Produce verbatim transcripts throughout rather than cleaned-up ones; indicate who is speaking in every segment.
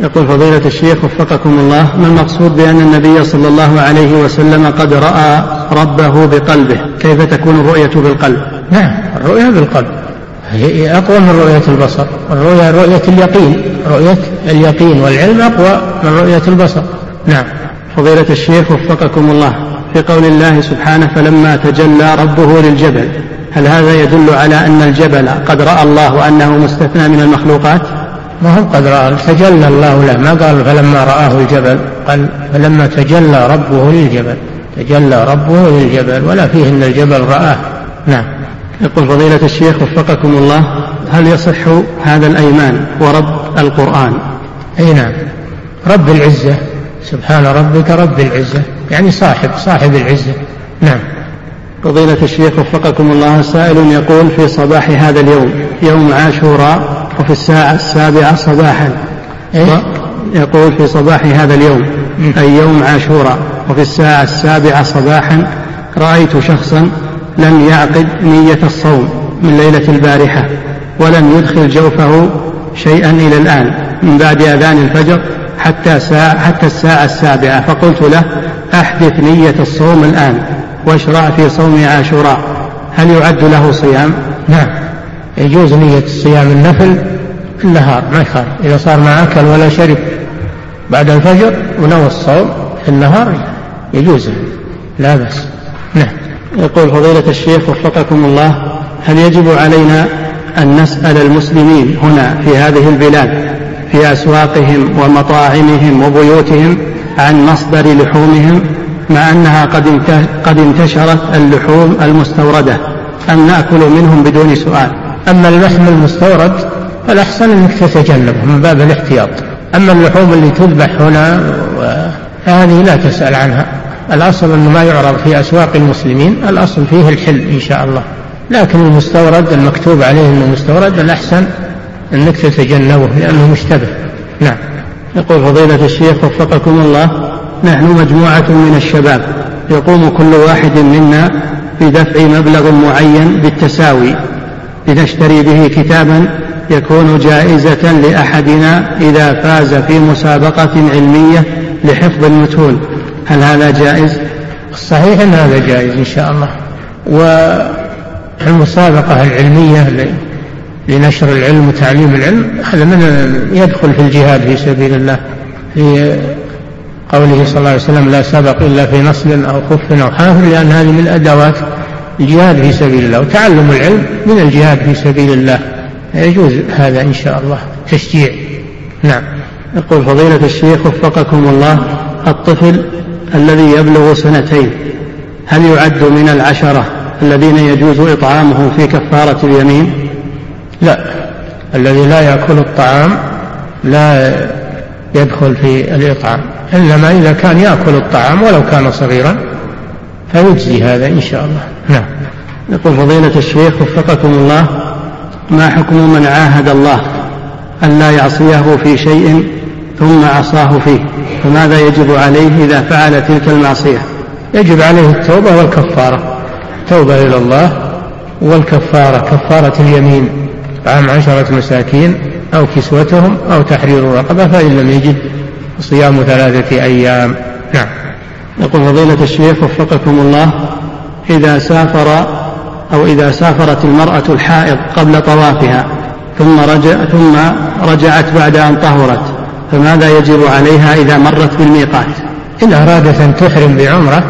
Speaker 1: يقول فضيلة الشيخ وفقكم الله، ما المقصود بأن النبي صلى الله عليه وسلم قد رأى ربه بقلبه؟ كيف تكون الرؤية بالقلب؟
Speaker 2: نعم، الرؤية بالقلب هي أقوى من رؤية البصر. الرؤية رؤية اليقين، رؤية اليقين والعلم أقوى من رؤية البصر. نعم.
Speaker 1: فضيلة الشيخ وفقكم الله، في قول الله سبحانه فلما تجلى ربه للجبل، هل هذا يدل على أن الجبل قد رأى الله وأنه مستثنى من المخلوقات؟
Speaker 2: ما هو قد رأى، تجلى الله له، ما قال فلما رآه الجبل، قال فلما تجلى ربه للجبل، تجلى ربه للجبل ولا فيه أن الجبل رآه. نعم.
Speaker 1: يقول فضيلة الشيخ وفقكم الله، هل يصح هذا الأيمان ورب القرآن؟
Speaker 2: أي نعم، رب العزة، سبحان ربك رب العزة، يعني صاحب صاحب العزة. نعم.
Speaker 1: فضيلة الشيخ وفقكم الله، سائل يقول في صباح هذا اليوم يوم عاشوراء وفي الساعة السابعة صباحا،
Speaker 2: إيه؟
Speaker 1: يقول في صباح هذا اليوم أي يوم عاشوراء وفي الساعة السابعة صباحا رأيت شخصا لم يعقد نية الصوم من ليلة البارحة ولم يدخل جوفه شيئا إلى الآن من بعد أذان الفجر حتى, ساعة حتى الساعة السابعة، فقلت له أحدث نية الصوم الآن واشرع في صوم عاشوراء، هل يعد له صيام؟
Speaker 2: نعم، يجوز نية الصيام النفل في النهار ما يخالف، إذا صار ما أكل ولا شرب بعد الفجر ونوى الصوم في النهار يجوز، لا بأس. نعم.
Speaker 1: يقول فضيلة الشيخ وفقكم الله، هل يجب علينا أن نسأل المسلمين هنا في هذه البلاد في أسواقهم ومطاعمهم وبيوتهم عن مصدر لحومهم مع أنها قد انتشرت اللحوم المستوردة، أم نأكل منهم بدون سؤال؟
Speaker 2: أما اللحم المستورد فالأحسن أنك تتجنبه من باب الاحتياط، أما اللحوم اللي تذبح هنا هذه لا تسأل عنها، الأصل أنه ما يعرض في أسواق المسلمين، الأصل فيه الحل إن شاء الله، لكن المستورد المكتوب عليه أنه مستورد الأحسن أنك تتجنبه لأنه مشتبه. نعم.
Speaker 1: يقول فضيلة الشيخ وفقكم الله، نحن مجموعة من الشباب يقوم كل واحد منا بدفع مبلغ معين بالتساوي لنشتري به كتابا يكون جائزة لأحدنا إذا فاز في مسابقة علمية لحفظ المتون، هل هذا جائز؟
Speaker 2: الصحيح أن هذا جائز إن شاء الله، والمسابقة العلمية لنشر العلم وتعليم العلم هذا من يدخل في الجهاد في سبيل الله، في قوله صلى الله عليه وسلم لا سبق إلا في نصل أو خف أو حافر، لأن هذه من أدوات الجهاد في سبيل الله، وتعلم العلم من الجهاد في سبيل الله، يجوز هذا إن شاء الله تشجيع. نعم.
Speaker 1: يقول فضيلة الشيخ وفقكم الله، الطفل الذي يبلغ سنتين هل يعد من العشرة الذين يجوز إطعامه في كفارة اليمين؟
Speaker 2: لا، الذي لا يأكل الطعام لا يدخل في الإطعام، إنما إذا كان يأكل الطعام ولو كان صغيرا فيجزي هذا إن شاء الله. نعم.
Speaker 1: يقول فضيلة الشيخ وفقكم الله، ما حكم من عاهد الله أن لا يعصيه في شيء ثم عصاه فيه، فماذا يجب عليه إذا فعل تلك المعصية؟
Speaker 2: يجب عليه التوبة والكفارة، توبة إلى الله والكفارة، كفارة اليمين طعام عشرة مساكين أو كسوتهم أو تحرير رقبة، فإن لم يجد صيام ثلاثة أيام. نعم.
Speaker 1: يقول فضيلة الشيخ وفقكم الله، إذا سافر أو إذا سافرت المرأة الحائض قبل طوافها ثم, رجع ثم رجعت بعد أن طهرت، فماذا يجب عليها إذا مرت بالميقات؟
Speaker 2: إن أرادت أن تحرم بعمرة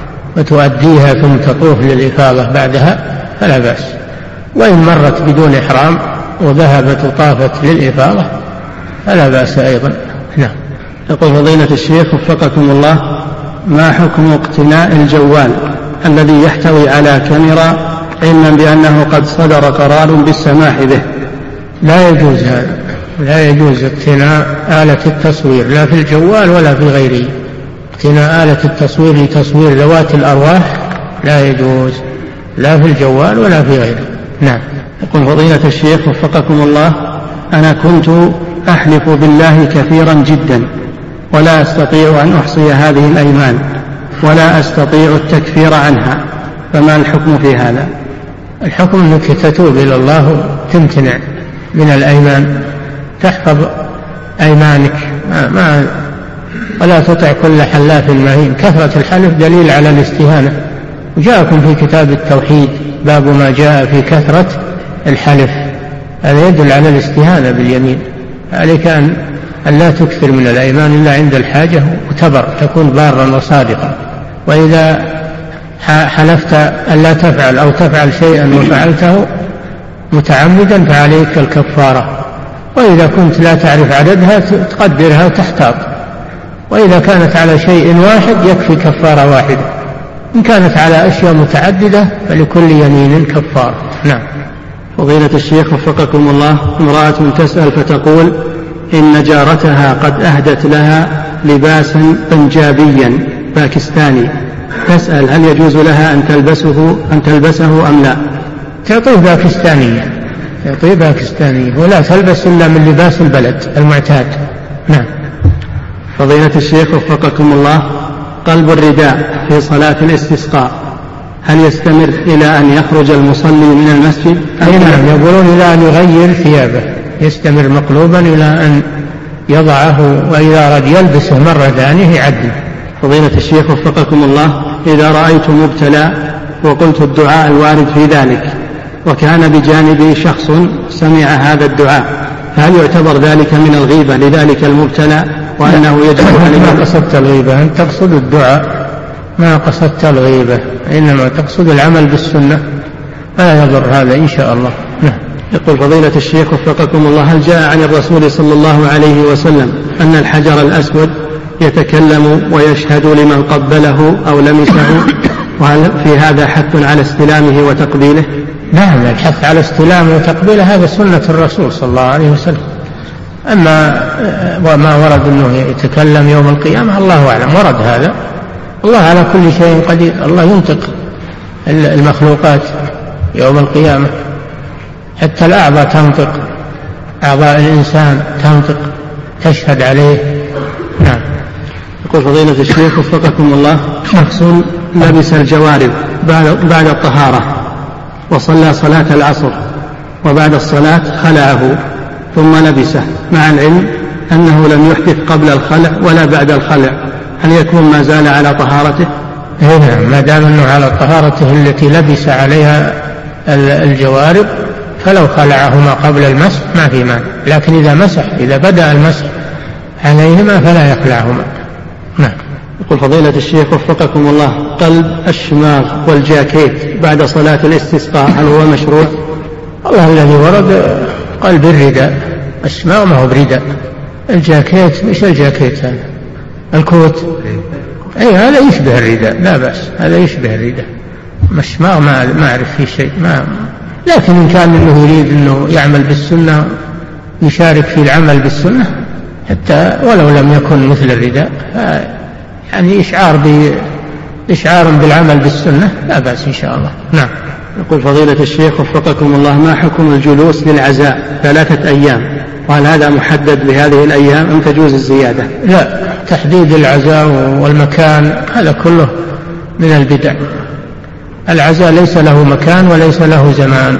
Speaker 2: وتؤديها ثم تطوف للإفاضة بعدها فلا بأس، وإن مرت بدون إحرام وذهبت وطافت للإفاضة فلا بأس أيضا. نعم.
Speaker 1: يقول فضيلة الشيخ وفقكم الله، ما حكم اقتناء الجوال الذي يحتوي على كاميرا علما بأنه قد صدر قرار بالسماح به؟
Speaker 2: لا يجوز هذا، لا يجوز اقتناء آلة التصوير لا في الجوال ولا في غيره، اقتناء آلة التصوير لتصوير ذوات الأرواح لا يجوز لا في الجوال ولا في غيره. نعم.
Speaker 1: يقول فضيلة الشيخ وفقكم الله، أنا كنت أحلف بالله كثيرا جدا ولا أستطيع أن أحصي هذه الأيمان ولا أستطيع التكفير عنها، فما الحكم في هذا؟
Speaker 2: الحكم أنك تتوب إلى الله وتمتنع من الأيمان، تحفظ أيمانك ما, ما ولا تطع كل حلاف مهين. كثرة الحلف دليل على الاستهانة، وجاءكم في كتاب التوحيد باب ما جاء في كثرة الحلف، هذا يدل على الاستهانة باليمين. عليك أن لا تكثر من الأيمان إلا عند الحاجة وتبر، تكون بارا وصادقا. وإذا حلفت أن لا تفعل أو تفعل شيئا وفعلته متعمدا فعليك الكفارة، وإذا كنت لا تعرف عددها تقدرها وتحتاط، وإذا كانت على شيء واحد يكفي كفارة واحدة، إن كانت على أشياء متعددة فلكل يمين كفارة. نعم.
Speaker 1: فضيلة الشيخ وفقكم الله، امرأة تسأل فتقول إن جارتها قد أهدت لها لباسا بنجابيا باكستاني، تسأل هل يجوز لها أن تلبسه أن تلبسه أم لا؟
Speaker 2: تعطيه باكستانية، تعطيه باكستانية ولا تلبس إلا من لباس البلد المعتاد. نعم.
Speaker 1: فضيلة الشيخ وفقكم الله، قلب الرداء في صلاة الاستسقاء هل يستمر إلى أن يخرج المصلي من المسجد؟
Speaker 2: أي نعم، يقولون إلى أن يغير ثيابه، يستمر مقلوبا إلى أن يضعه، وإذا أراد يلبسه مرة ثانية يعدل.
Speaker 1: فضيلة الشيخ وفقكم الله، إذا رأيت مبتلى وقلت الدعاء الوارد في ذلك وكان بجانبي شخص سمع هذا الدعاء، فهل يعتبر ذلك من الغيبة لذلك المبتلى وأنه يجب عليه؟
Speaker 2: ما قصدت الغيبة، أنت تقصد الدعاء، ما قصدت الغيبة، إنما تقصد العمل بالسنة، فلا يضر هذا إن شاء الله. نعم.
Speaker 1: يقول فضيلة الشيخ وفقكم الله، هل جاء عن الرسول صلى الله عليه وسلم أن الحجر الأسود يتكلم ويشهد لمن قبله أو لمسه، وهل في هذا حث على استلامه وتقبيله؟
Speaker 2: نعم، الحث على استلامه وتقبيله هذا سنة الرسول صلى الله عليه وسلم. أما وما ورد أنه يتكلم يوم القيامة الله أعلم، ورد هذا، الله على كل شيء قدير، الله ينطق المخلوقات يوم القيامة، حتى الأعضاء تنطق، أعضاء الإنسان تنطق تشهد عليه. نعم.
Speaker 1: يقول فضيلة الشيخ وفقكم الله، شخص لبس الجوارب بعد الطهارة وصلى صلاة العصر، وبعد الصلاة خلعه ثم لبسه مع العلم أنه لم يحدث قبل الخلع ولا بعد الخلع، هل يكون ما زال على طهارته؟
Speaker 2: نعم، ما دام أنه على طهارته التي لبس عليها الجوارب، فلو خلعهما قبل المسح ما في مانع، لكن إذا مسح إذا بدأ المسح عليهما فلا يخلعهما. نعم.
Speaker 1: يقول فضيلة الشيخ وفقكم الله، قلب الشماغ والجاكيت بعد صلاة الاستسقاء هل هو مشروع؟
Speaker 2: الله الذي ورد قلب الرداء، الشماغ ما هو برداء، الجاكيت مش الجاكيت هذا الكوت، أي هذا يشبه الرداء لا بأس، هذا يشبه الرداء، الشماغ ما ما أعرف فيه شيء، ما لكن إن كان إنه يريد إنه يعمل بالسنة يشارك في العمل بالسنة حتى ولو لم يكن مثل الرداء، يعني إشعار بإشعار بالعمل بالسنة لا بأس إن شاء الله. نعم.
Speaker 1: يقول فضيلة الشيخ وفقكم الله، ما حكم الجلوس للعزاء ثلاثة أيام، وهل هذا محدد بهذه الأيام أم تجوز الزيادة؟
Speaker 2: لا، تحديد العزاء والمكان هذا كله من البدع، العزاء ليس له مكان وليس له زمان،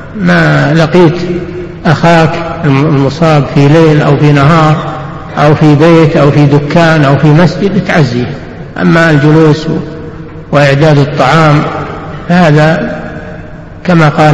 Speaker 2: ما لقيت أخاك المصاب في ليل أو في نهار أو في بيت أو في دكان أو في مسجد تعزيه، أما الجلوس وإعداد الطعام هذا كما قال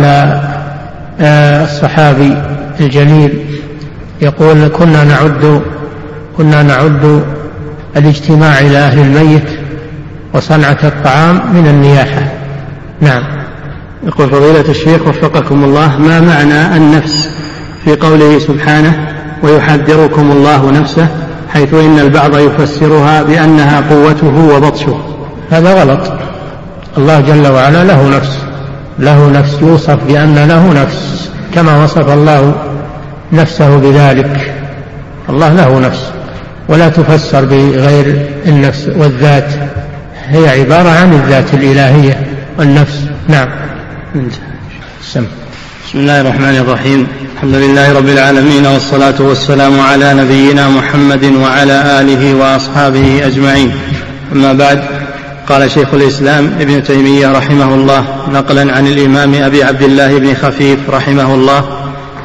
Speaker 2: الصحابي الجليل يقول كنا نعد كنا نعد الاجتماع إلى أهل الميت وصنعة الطعام من النياحة. نعم.
Speaker 1: يقول فضيلة الشيخ وفقكم الله، ما معنى النفس في قوله سبحانه ويحذركم الله نفسه، حيث إن البعض يفسرها بأنها قوته وبطشه؟
Speaker 2: هذا غلط، الله جل وعلا له نفس، له نفس، يوصف بأن له نفس كما وصف الله نفسه بذلك، الله له نفس ولا تفسر بغير النفس، والذات هي عبارة عن الذات الإلهية والنفس. نعم.
Speaker 1: بسم الله الرحمن الرحيم، الحمد لله رب العالمين، والصلاة والسلام على نبينا محمد وعلى آله وأصحابه أجمعين، أما بعد. قال شيخ الإسلام ابن تيمية رحمه الله نقلا عن الإمام أبي عبد الله بن خفيف رحمه الله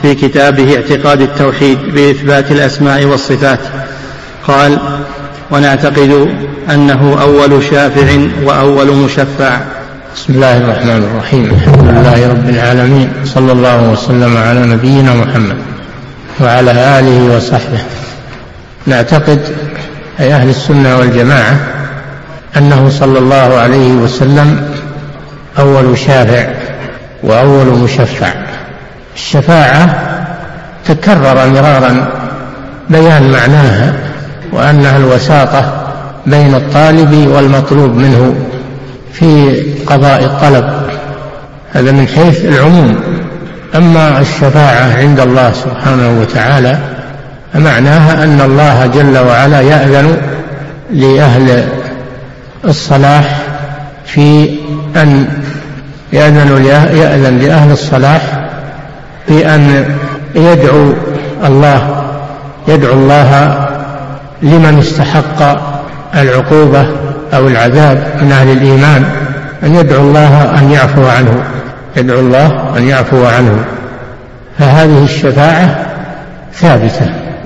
Speaker 1: في كتابه اعتقاد التوحيد بإثبات الأسماء والصفات قال: ونعتقد أنه أول شافع وأول مشفع.
Speaker 2: بسم الله الرحمن الرحيم. الحمد لله رب العالمين، صلى الله وسلم على نبينا محمد وعلى آله وصحبه. نعتقد أي أهل السنة والجماعة أنه صلى الله عليه وسلم أول شافع وأول مشفع. الشفاعة تكرر مرارا بيان معناها، وأنها الوساطة بين الطالب والمطلوب منه في قضاء الطلب، هذا من حيث العموم. أما الشفاعة عند الله سبحانه وتعالى فمعناها أن الله جل وعلا يأذن لأهل الصلاح في أن يأذن يأذن لأهل الصلاح في أن يدعو الله يدعو الله لمن استحق العقوبة أو العذاب من أهل الإيمان، أن يدعو الله أن يعفو عنه يدعو الله أن يعفو عنه. فهذه الشفاعة ثابتة.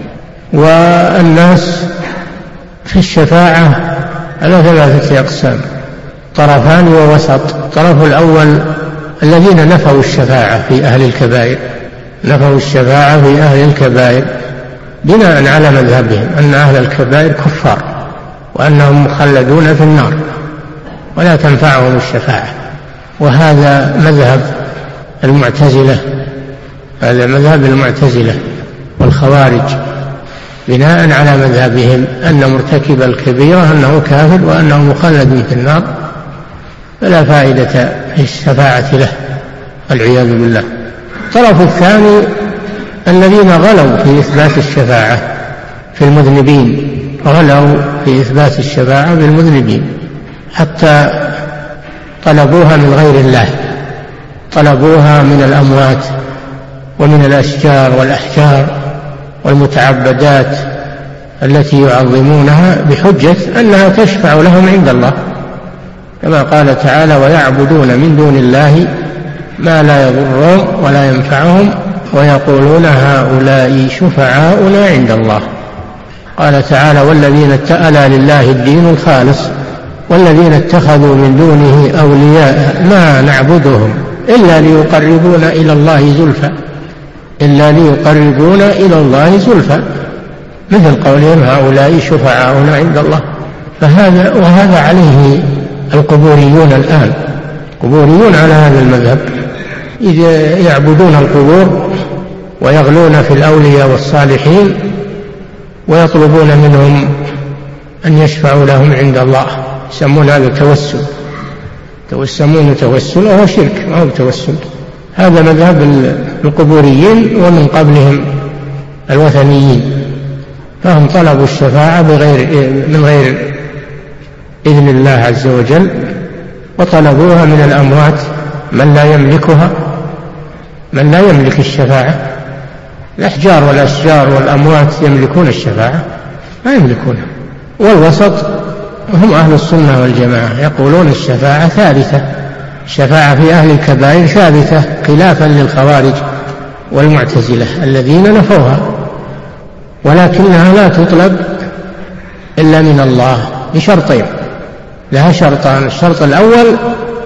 Speaker 2: والناس في الشفاعة على ثلاثة أقسام: طرفان ووسط. الطرف الأول الذين نفوا الشفاعة في أهل الكبائر نفوا الشفاعة في أهل الكبائر بناء على مذهبهم أن أهل الكبائر كفار وأنهم مخلدون في النار ولا تنفعهم الشفاعة. وهذا مذهب المعتزلة هذا مذهب المعتزلة والخوارج، بناء على مذهبهم أن مرتكب الكبيرة أنه كافر وأنه مخلد في النار فلا فائدة في الشفاعة له والعياذ بالله. الطرف الثاني الذين غلوا في إثبات الشفاعة في المذنبين غلوا في إثبات الشفاعة في المذنبين حتى طلبوها من غير الله، طلبوها من الأموات ومن الأشجار والأحجار والمتعبدات التي يعظمونها بحجة أنها تشفع لهم عند الله، كما قال تعالى: ويعبدون من دون الله ما لا يضرهم ولا ينفعهم ويقولون هؤلاء شفعاؤنا عند الله. قال تعالى: والذين اتألى لله الدين الخالص والذين اتخذوا من دونه أولياء ما نعبدهم إلا ليقربونا إلى الله زلفى إلا ليقربونا إلى الله زلفى مثل قولهم هؤلاء شفعاؤنا عند الله. فهذا وهذا عليه القبوريون الآن، قبوريون على هذا المذهب، إذا يعبدون القبور ويغلون في الأولياء والصالحين ويطلبون منهم أن يشفعوا لهم عند الله، يسمون هذا توسل يسمونه توسل وهو شرك ما هو توسل. هذا مذهب القبوريين ومن قبلهم الوثنيين، فهم طلبوا الشفاعة بغير من غير إذن الله عز وجل، وطلبوها من الأموات من لا يملكها من لا يملك الشفاعة. الأحجار والأشجار والأموات يملكون الشفاعة؟ ما يملكونها. والوسط هم أهل السنة والجماعة، يقولون الشفاعة ثابتة، الشفاعة في أهل الكبائر ثابتة، خلافا للخوارج والمعتزلة الذين نفوها، ولكنها لا تطلب إلا من الله بشرطين، لها شرطان: الشرط الأول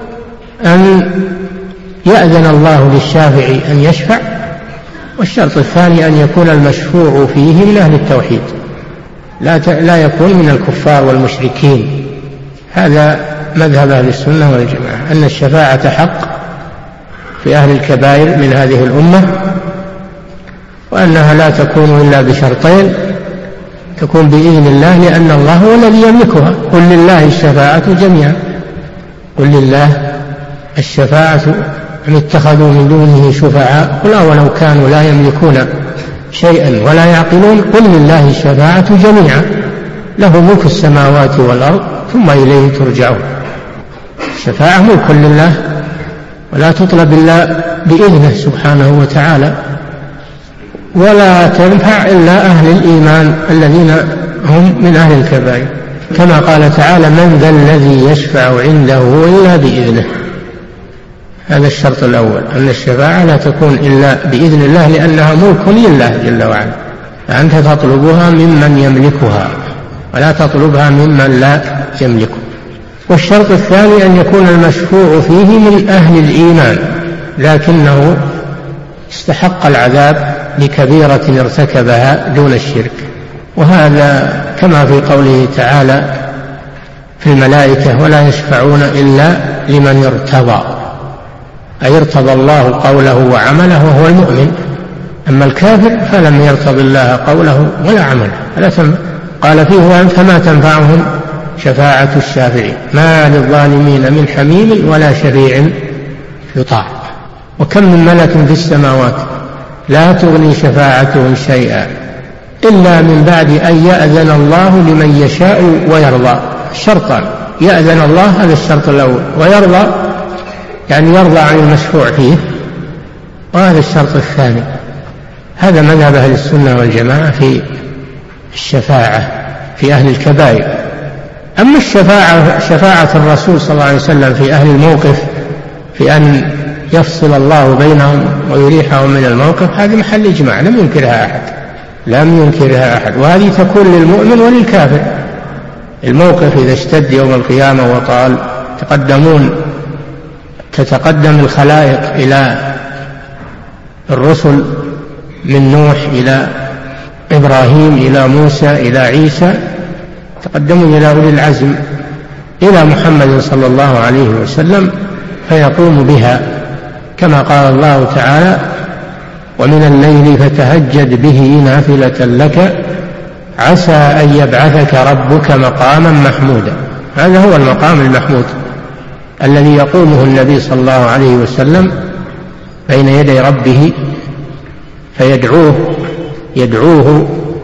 Speaker 2: أن يأذن الله للشافع أن يشفع، والشرط الثاني أن يكون المشفوع فيه من أهل التوحيد، لا لا يكون من الكفار والمشركين. هذا مذهب أهل السنة والجماعة، أن الشفاعة حق في أهل الكبائر من هذه الأمة، وأنها لا تكون إلا بشرطين: تكون بإذن الله لأن الله هو الذي يملكها. قل لله الشفاعة جميعا قل لله الشفاعة أم اتخذوا من دونه شفعاء قل أولو كانوا لا يملكون شيئا ولا يعقلون قل لله الشفاعة جميعا له ملك السماوات والأرض ثم إليه ترجعون. الشفاعة ملك لله ولا تطلب إلا بإذنه سبحانه وتعالى، ولا تنفع إلا أهل الإيمان الذين هم من أهل الكبائر، كما قال تعالى: من ذا الذي يشفع عنده إلا بإذنه. هذا الشرط الأول، أن الشفاعة لا تكون إلا بإذن الله لأنها ملك لله جل وعلا، فأنت تطلبها ممن يملكها ولا تطلبها ممن لا يملكه. والشرط الثاني أن يكون المشفوع فيه من أهل الإيمان لكنه استحق العذاب لكبيرة ارتكبها دون الشرك، وهذا كما في قوله تعالى في الملائكة ولا يشفعون إلا لمن ارتضى، أي ارتضى الله قوله وعمله وهو المؤمن. أما الكافر فلم يرتض الله قوله ولا عمله فلا تنفع. قال فيه فما تنفعهم شفاعة الشافعين ما للظالمين من حميم ولا شفيع يطاع. وكم من ملك في السماوات لا تغني شفاعتهم شيئا إلا من بعد أن يأذن الله لمن يشاء ويرضى. شرطان، يأذن الله هذا الشرط الأول، ويرضى يعني يرضى عن المشفوع فيه، وهذا الشرط الثاني. هذا مذهب أهل السنة والجماعة في الشفاعة في أهل الكبائر. أما الشفاعة شفاعة الرسول صلى الله عليه وسلم في أهل الموقف في أن يفصل الله بينهم ويريحهم من الموقف، هذه محل إجماع لم ينكرها أحد لم ينكرها أحد وهذه تكون للمؤمن وللكافر. الموقف إذا اشتد يوم القيامة وطال تقدمون تتقدم الخلائق إلى الرسل من نوح إلى إبراهيم إلى موسى إلى عيسى، تقدموا إلى أولي العزم إلى محمد صلى الله عليه وسلم فيقوم بها كما قال الله تعالى ومن الليل فتهجد به نافلة لك عسى أن يبعثك ربك مقاما محمودا. هذا هو المقام المحمود الذي يقومه النبي صلى الله عليه وسلم بين يدي ربه فيدعوه يدعوه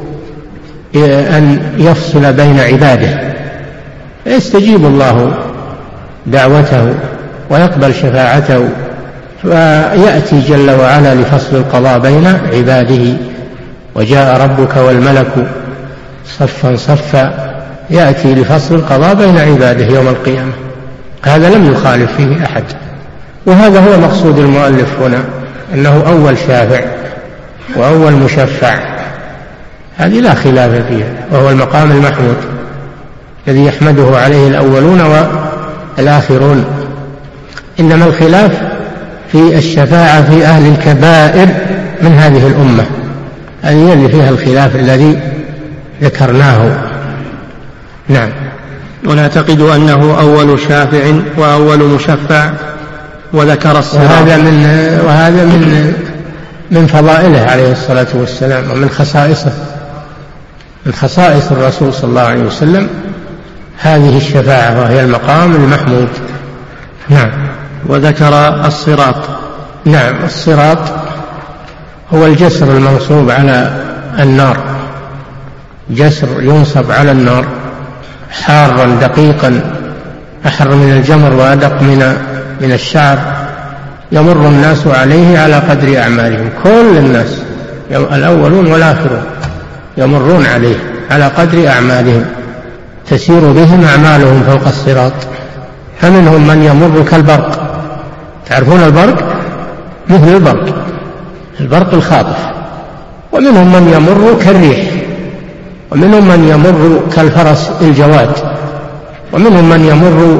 Speaker 2: أن يفصل بين عباده فيستجيب الله دعوته ويقبل شفاعته، فيأتي جل وعلا لفصل القضاء بين عباده. وجاء ربك والملك صفا صفا، يأتي لفصل القضاء بين عباده يوم القيامة. هذا لم يخالف فيه أحد، وهذا هو مقصود المؤلف هنا، أنه أول شافع وأول مشفع، هذه لا خلاف فيها، وهو المقام المحمود الذي يحمده عليه الأولون والآخرون. إنما الخلاف في الشفاعة في أهل الكبائر من هذه الأمة، هذه اللي فيها الخلاف الذي ذكرناه. نعم.
Speaker 1: ونعتقد أنه أول شافع وأول مشفع، وذكر الصراط.
Speaker 2: وهذا من وهذا من من فضائله عليه الصلاة والسلام ومن خصائصه، من خصائص الرسول صلى الله عليه وسلم هذه الشفاعة وهي المقام المحمود. نعم.
Speaker 1: وذكر الصراط.
Speaker 2: نعم. الصراط هو الجسر المنصوب على النار، جسر ينصب على النار حارا دقيقا أحر من الجمر وأدق من من الشعر، يمر الناس عليه على قدر أعمالهم، كل الناس الأولون والآخرون يمرون عليه على قدر أعمالهم، تسير بهم أعمالهم فوق الصراط. فمنهم من يمر كالبرق، تعرفون البرق؟ مثل البرق، البرق الخاطف. ومنهم من يمر كالريح، ومنهم من يمر كالفرس الجواد، ومنهم من يمر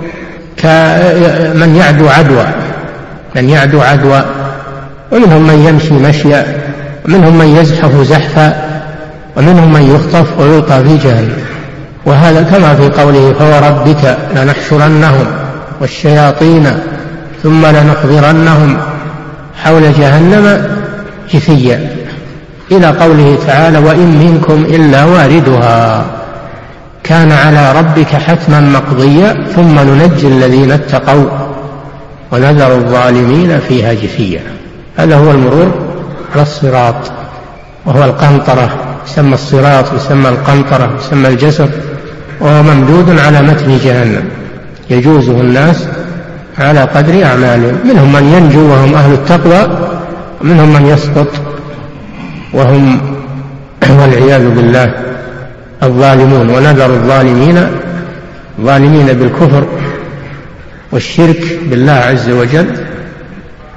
Speaker 2: كمن يعدو عدوى من يعدو عدوى ومنهم من يمشي مشيا، ومنهم من يزحف زحفا، ومنهم من يخطف ويلقى في جهنم. وهذا كما في قوله فوربك لنحشرنهم والشياطين ثم لنحضرنهم حول جهنم جثيا، إلى قوله تعالى وإن منكم إلا واردها كان على ربك حتما مقضيا ثم ننجي الذين اتقوا ونذر الظالمين فيها جثيا. هذا هو المرور على الصراط، وهو القنطرة، يسمى الصراط يسمى القنطرة يسمى الجسر، وهو ممدود على متن جهنم يجوزه الناس على قدر أعمالهم، منهم من ينجو وهم أهل التقوى، ومنهم من يسقط وهم والعياذ بالله الظالمون. ونذر الظالمين ظالمين بالكفر والشرك بالله عز وجل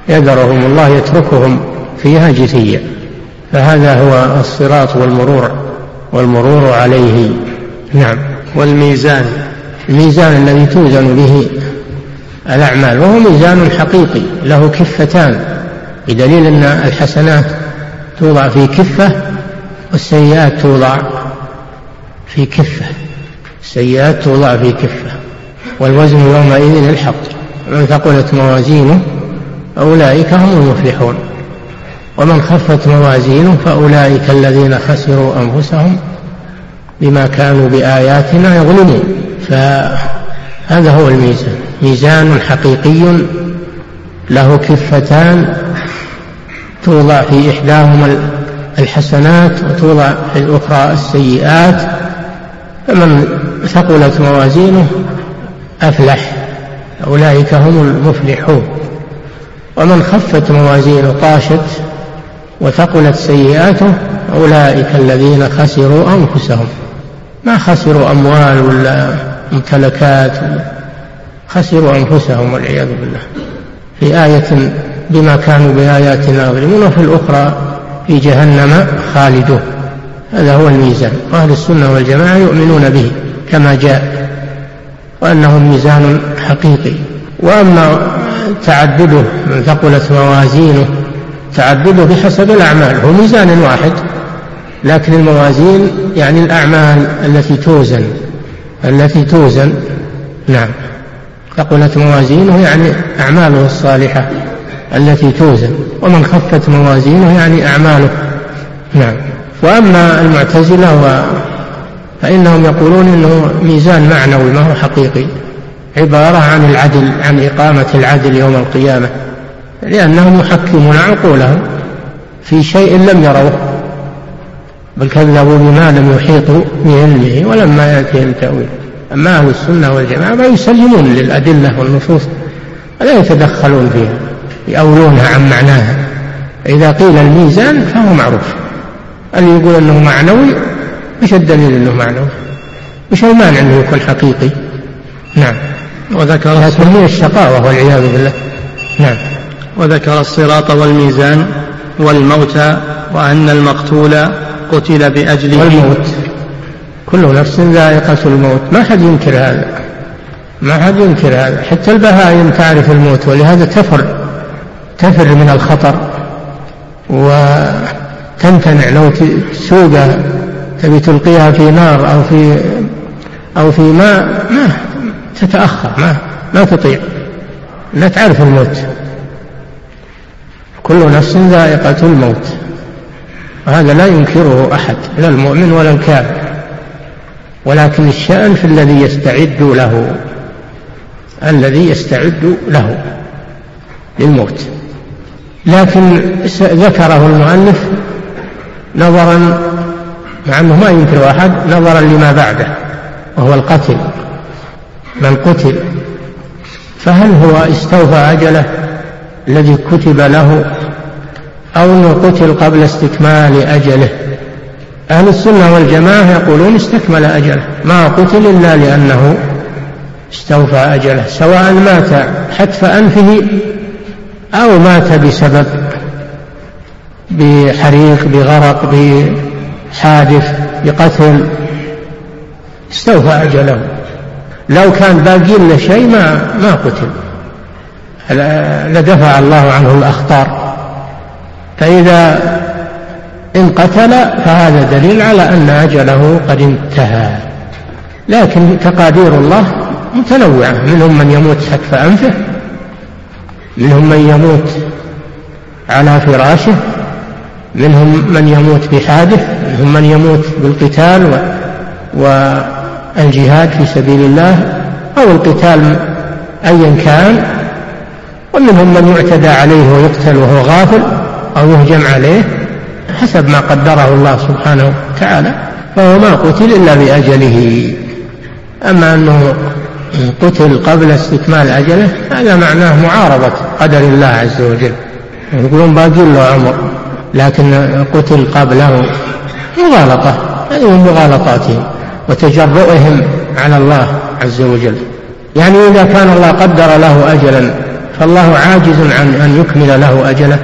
Speaker 2: يذرهم الله يتركهم فيها جثيا. فهذا هو الصراط والمرور والمرور عليه. نعم.
Speaker 1: والميزان،
Speaker 2: الميزان الذي توزن به الأعمال، وهو ميزان حقيقي له كفتان، بدليل أن الحسنات توضع في كفة والسيئات توضع في كفة، السيئات توضع في كفة، والوزن يومئذ الحق. من ثقلت موازينه أولئك هم المفلحون، ومن خفت موازينه فأولئك الذين خسروا أنفسهم بما كانوا بآياتنا يظلمون. فهذا هو الميزان، ميزان حقيقي له كفتان توضع في إحداهما الحسنات وتوضع في الأخرى السيئات. فمن ثقلت موازينه أفلح، أولئك هم المفلحون. ومن خفت موازينه طاشت وثقلت سيئاته أولئك الذين خسروا أنفسهم، ما خسروا أموال ولا ممتلكات، خسروا أنفسهم والعياذ بالله. في آية بما كانوا بآياتنا يظلمون، وفي الأخرى في جهنم خالدون. هذا هو الميزان، أهل السنة والجماعة يؤمنون به كما جاء، وأنه ميزان حقيقي. وأما تعدده من ثقلت موازينه، تعدده بحسب الأعمال، هو ميزان واحد، لكن الموازين يعني الأعمال التي توزن التي توزن نعم. ثقلت موازينه يعني أعماله الصالحة التي توزن، ومن خفت موازينه يعني أعماله. نعم. وأما المعتزلة فإنهم يقولون إنه ميزان معنوي ما هو حقيقي، عبارة عن العدل، عن إقامة العدل يوم القيامة، لأنهم يحكمون عقولهم في شيء لم يروه، بل كذبوا بما لم يحيطوا بعلمه ولما يأتيهم تأويل. أما أهل السنة والجماعة ما يسلمون للأدلة والنصوص ولا يتدخلون فيها، يأولونها عن معناها. إذا قيل الميزان فهو معروف، اللي يقول أنه معنوي مش الدليل أنه معنوي، مش المانع أنه يكون حقيقي. نعم.
Speaker 1: وذكر
Speaker 2: هي الشقاوة والعياذ بالله. نعم.
Speaker 1: وذكر الصراط والميزان والموت، وأن المقتول قتل بأجله.
Speaker 2: والموت، كل نفس ذائقة الموت، ما حد ينكر هذا، ما حد ينكر هذا. حتى البهائم تعرف الموت، ولهذا تفر تفر من الخطر وتمتنع. لو تسوقها تبي تلقيها في نار أو في أو في ماء ما تتأخر، ما ما تطيع، لا تعرف الموت. كل نفس ذائقة الموت، وهذا لا ينكره أحد، لا المؤمن ولا الكافر، ولكن الشأن في الذي يستعد له، الذي يستعد له للموت. لكن ذكره المؤلف نظرا، مع أنه ما ينكر أحد، نظرا لما بعده وهو القتل. من قتل فهل هو استوفى أجله الذي كتب له، أو أنه قتل قبل استكمال أجله؟ أهل السنة والجماعة يقولون استكمل أجله، ما قتل إلا لأنه استوفى أجله، سواء مات حتف أنفه أو مات بسبب بحريق، بغرق، بحادث، بقتل، استوفى أجله. لو كان باقي له شيء ما ما قتل، لدفع الله عنه الأخطار. فإذا إن قتل فهذا دليل على أن أجله قد انتهى. لكن تقادير الله متنوعة، منهم من يموت حتف أنفه، منهم من يموت على فراشه، منهم من يموت بحادث، منهم من يموت بالقتال والجهاد في سبيل الله أو القتال أيا كان، ومنهم من يعتدى عليه ويقتل وهو غافل أو يهجم عليه حسب ما قدره الله سبحانه وتعالى، فهو ما قتل إلا بأجله. أما أنه قتل قبل استكمال أجله هذا معناه معارضة قدر الله عز وجل، يقولون باقي له عمر لكن قتل قبله، مغالطة، هذه من مغالطاتهم وتجرؤهم على الله عز وجل. يعني إذا كان الله قدر له أجلا فالله عاجز عن أن يكمل له أجله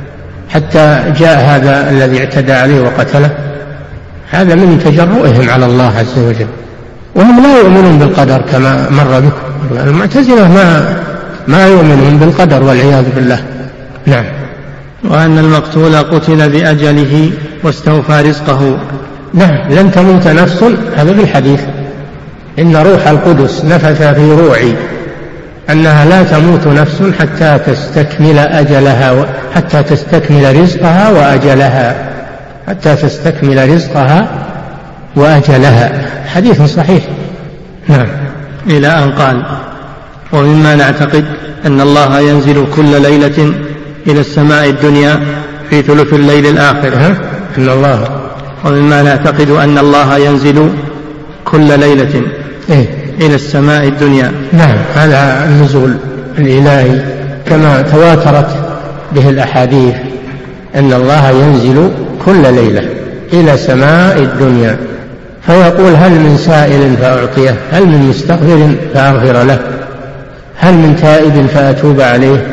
Speaker 2: حتى جاء هذا الذي اعتدى عليه وقتله. هذا من تجرؤهم على الله عز وجل، وهم لا يؤمنون بالقدر كما مر بكم. المعتزلة ما ما يؤمنون بالقدر والعياذ بالله. نعم.
Speaker 1: وأن المقتول قتل بأجله واستوفى رزقه.
Speaker 2: نعم، لن تموت نفس، هذا بالحديث إن روح القدس نفث في روعي أنها لا تموت نفس حتى تستكمل أجلها، حتى تستكمل رزقها وأجلها، حتى تستكمل رزقها وأجلها. حديث صحيح. نعم.
Speaker 1: إلى أن قال: ومما نعتقد أن الله ينزل كل ليلة إلى السماء الدنيا في ثلث الليل الآخر.
Speaker 2: ها؟ إن الله
Speaker 1: ومما نعتقد أن الله ينزل كل ليلة
Speaker 2: إيه؟
Speaker 1: إلى السماء الدنيا.
Speaker 2: نعم، هذا النزول الإلهي كما تواترت به الأحاديث أن الله ينزل كل ليلة إلى سماء الدنيا فيقول: هل من سائل فأعطيه، هل من مستغفر فأغفر له، هل من تائب فأتوب عليه،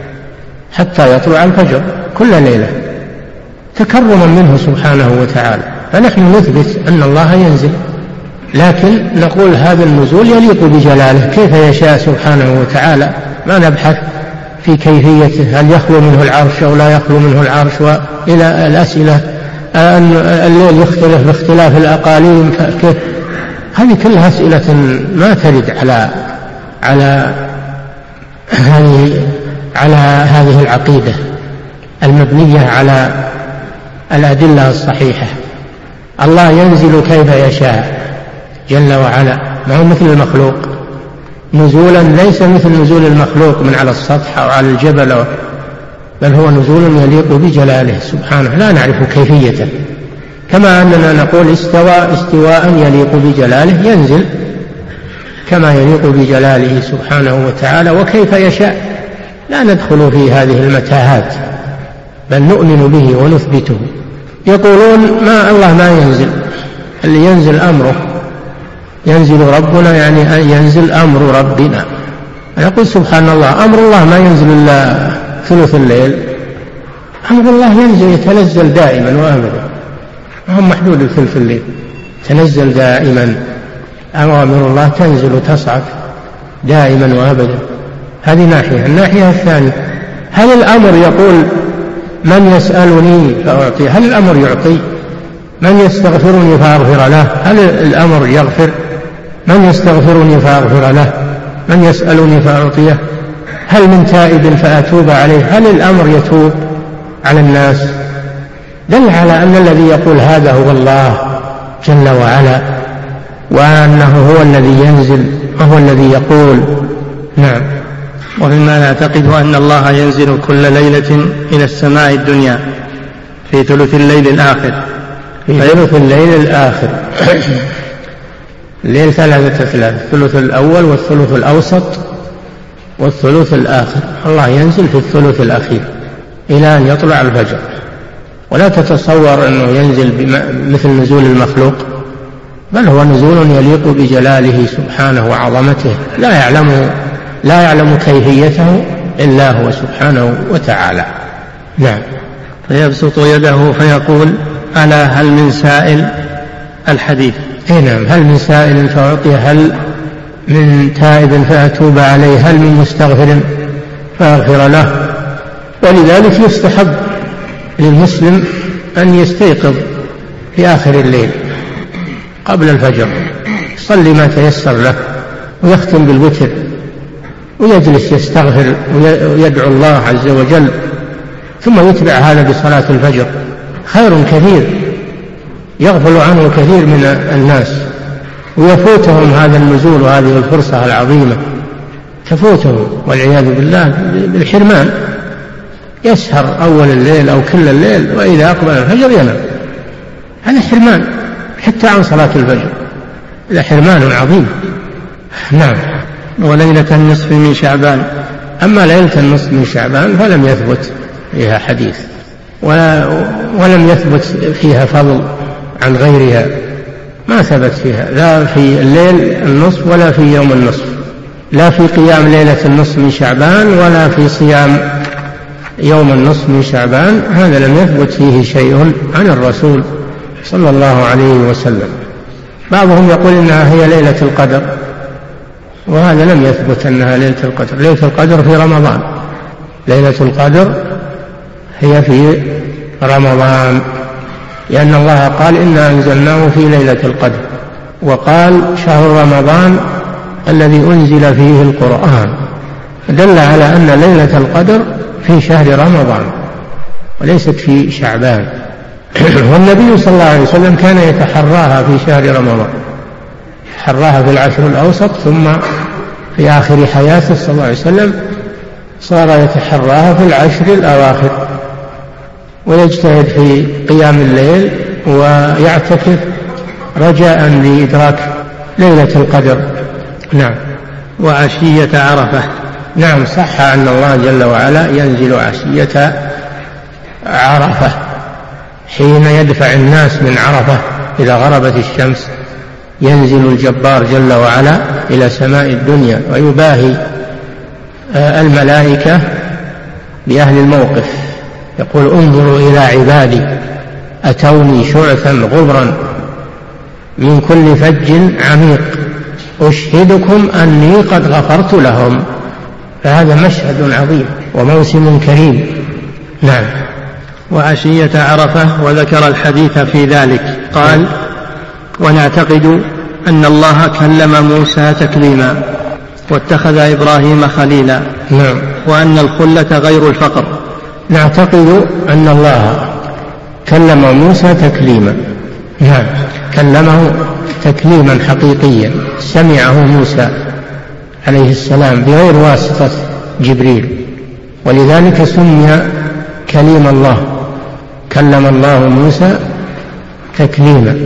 Speaker 2: حتى يطلع الفجر كل ليلة تكرما منه سبحانه وتعالى. فنحن نثبت أن الله ينزل، لكن نقول هذا النزول يليق بجلاله كيف يشاء سبحانه وتعالى، ما نبحث في كيفيته، هل يخلو منه العرش أو لا يخلو منه العرش، وإلى الأسئلة أن الليل يختلف باختلاف الأقاليم كيف. هذه كلها أسئلة ما ترد على على هذه على هذه العقيدة المبنية على الأدلة الصحيحة. الله ينزل كيف يشاء جل وعلا، ما هو مثل المخلوق نزولا ليس مثل نزول المخلوق من على السطح أو على الجبل، بل هو نزول يليق بجلاله سبحانه لا نعرف كيفيته، كما أننا نقول استوى استواء يليق بجلاله، ينزل كما يليق بجلاله سبحانه وتعالى وكيف يشاء. لا ندخل في هذه المتاهات بل نؤمن به ونثبته. يقولون ما الله ما ينزل، اللي ينزل أمره، ينزل ربنا يعني أن ينزل أمر ربنا. نقول سبحان الله، أمر الله ما ينزل إلا ثلث الليل، أمر الله ينزل يتنزل دائما وأبدا، ما هو محدود ثلث الليل، تنزل دائما. أوامر الله تنزل وتصعد دائما وأبدا. هذه ناحية. الناحية الثانية، هل الأمر يقول من يسألني فأعطيه؟ هل الأمر يعطي؟ من يستغفرني فأغفر له؟ هل الأمر يغفر؟ من يستغفرني فأغفر له؟ من يسألني فأعطيه؟ هل من تائب فأتوب عليه؟ هل الأمر يتوب على الناس؟ دل على أن الذي يقول هذا هو الله جل وعلا، وأنه هو الذي ينزل وهو الذي يقول. نعم.
Speaker 1: ومما نعتقد أن الله ينزل كل ليلة إلى السماء الدنيا في ثلث الليل الآخر.
Speaker 2: في ثلث الليل الآخر الليل ثلاثة ثلاث، الثلث الأول والثلث الأوسط والثلث الآخر. الله ينزل في الثلث الأخير إلى أن يطلع الفجر. ولا تتصور أنه ينزل مثل نزول المخلوق، بل هو نزول يليق بجلاله سبحانه وعظمته، لا يعلم لا يعلم كيفيته إلا هو سبحانه وتعالى. نعم.
Speaker 1: فيبسط يده فيقول: ألا هل من سائل؟ الحديث.
Speaker 2: إيه نعم. هل من سائل فأعطيه، هل من تائب فأتوب عليه، هل من مستغفر فأغفر له. ولذلك يستحب للمسلم أن يستيقظ في آخر الليل قبل الفجر، يصلي ما تيسر له ويختم بالوتر ويجلس يستغفر ويدعو الله عز وجل، ثم يتبع هذا بصلاة الفجر، خير كثير يغفل عنه كثير من الناس ويفوتهم هذا النزول وهذه الفرصة العظيمة، تفوتهم والعياذ بالله بالحرمان. يسهر أول الليل أو كل الليل، وإذا أقبل الفجر ينام. هذا حرمان حتى عن صلاة الفجر، هذا حرمان عظيم. نعم.
Speaker 1: وليلة النصف من شعبان.
Speaker 2: أما ليلة النصف من شعبان فلم يثبت فيها حديث، ولا ولم يثبت فيها فضل عن غيرها، ما ثبت فيها لا في الليل النصف ولا في يوم النصف، لا في قيام ليلة النصف من شعبان ولا في صيام يوم النصف من شعبان، هذا لم يثبت فيه شيء عن الرسول صلى الله عليه وسلم. بعضهم يقول إنها هي ليلة القدر، وهذا لم يثبت أنها ليلة القدر. ليلة القدر في رمضان، ليلة القدر هي في رمضان، لأن الله قال إنا أنزلناه في ليلة القدر، وقال شهر رمضان الذي أنزل فيه القرآن، دل على أن ليلة القدر في شهر رمضان وليست في شعبان. والنبي صلى الله عليه وسلم كان يتحراها في شهر رمضان، يتحراها في العشر الأوسط، ثم في آخر حياته صلى الله عليه وسلم صار يتحراها في العشر الأواخر، ويجتهد في قيام الليل ويعتكف رجاء لإدراك ليلة القدر. نعم.
Speaker 1: وعشية عرفة.
Speaker 2: نعم، صح أن الله جل وعلا ينزل عشية عرفة حين يدفع الناس من عرفة إذا غربت الشمس، ينزل الجبار جل وعلا إلى سماء الدنيا ويباهي الملائكة بأهل الموقف، يقول انظروا إلى عبادي أتوني شعثا غبرا من كل فج عميق أشهدكم أني قد غفرت لهم. فهذا مشهد عظيم وموسم كريم. نعم.
Speaker 1: وعشية عرفة، وذكر الحديث في ذلك قال: ونعتقد أن الله كلم موسى تكليما واتخذ إبراهيم خليلا.
Speaker 2: نعم.
Speaker 1: وأن الخلة غير الفقر.
Speaker 2: نعتقد أن الله كلم موسى تكليما. نعم، كلمه تكليما حقيقيا، سمعه موسى عليه السلام بغير واسطة جبريل، ولذلك سمي كليم الله، كلم الله موسى تكليما،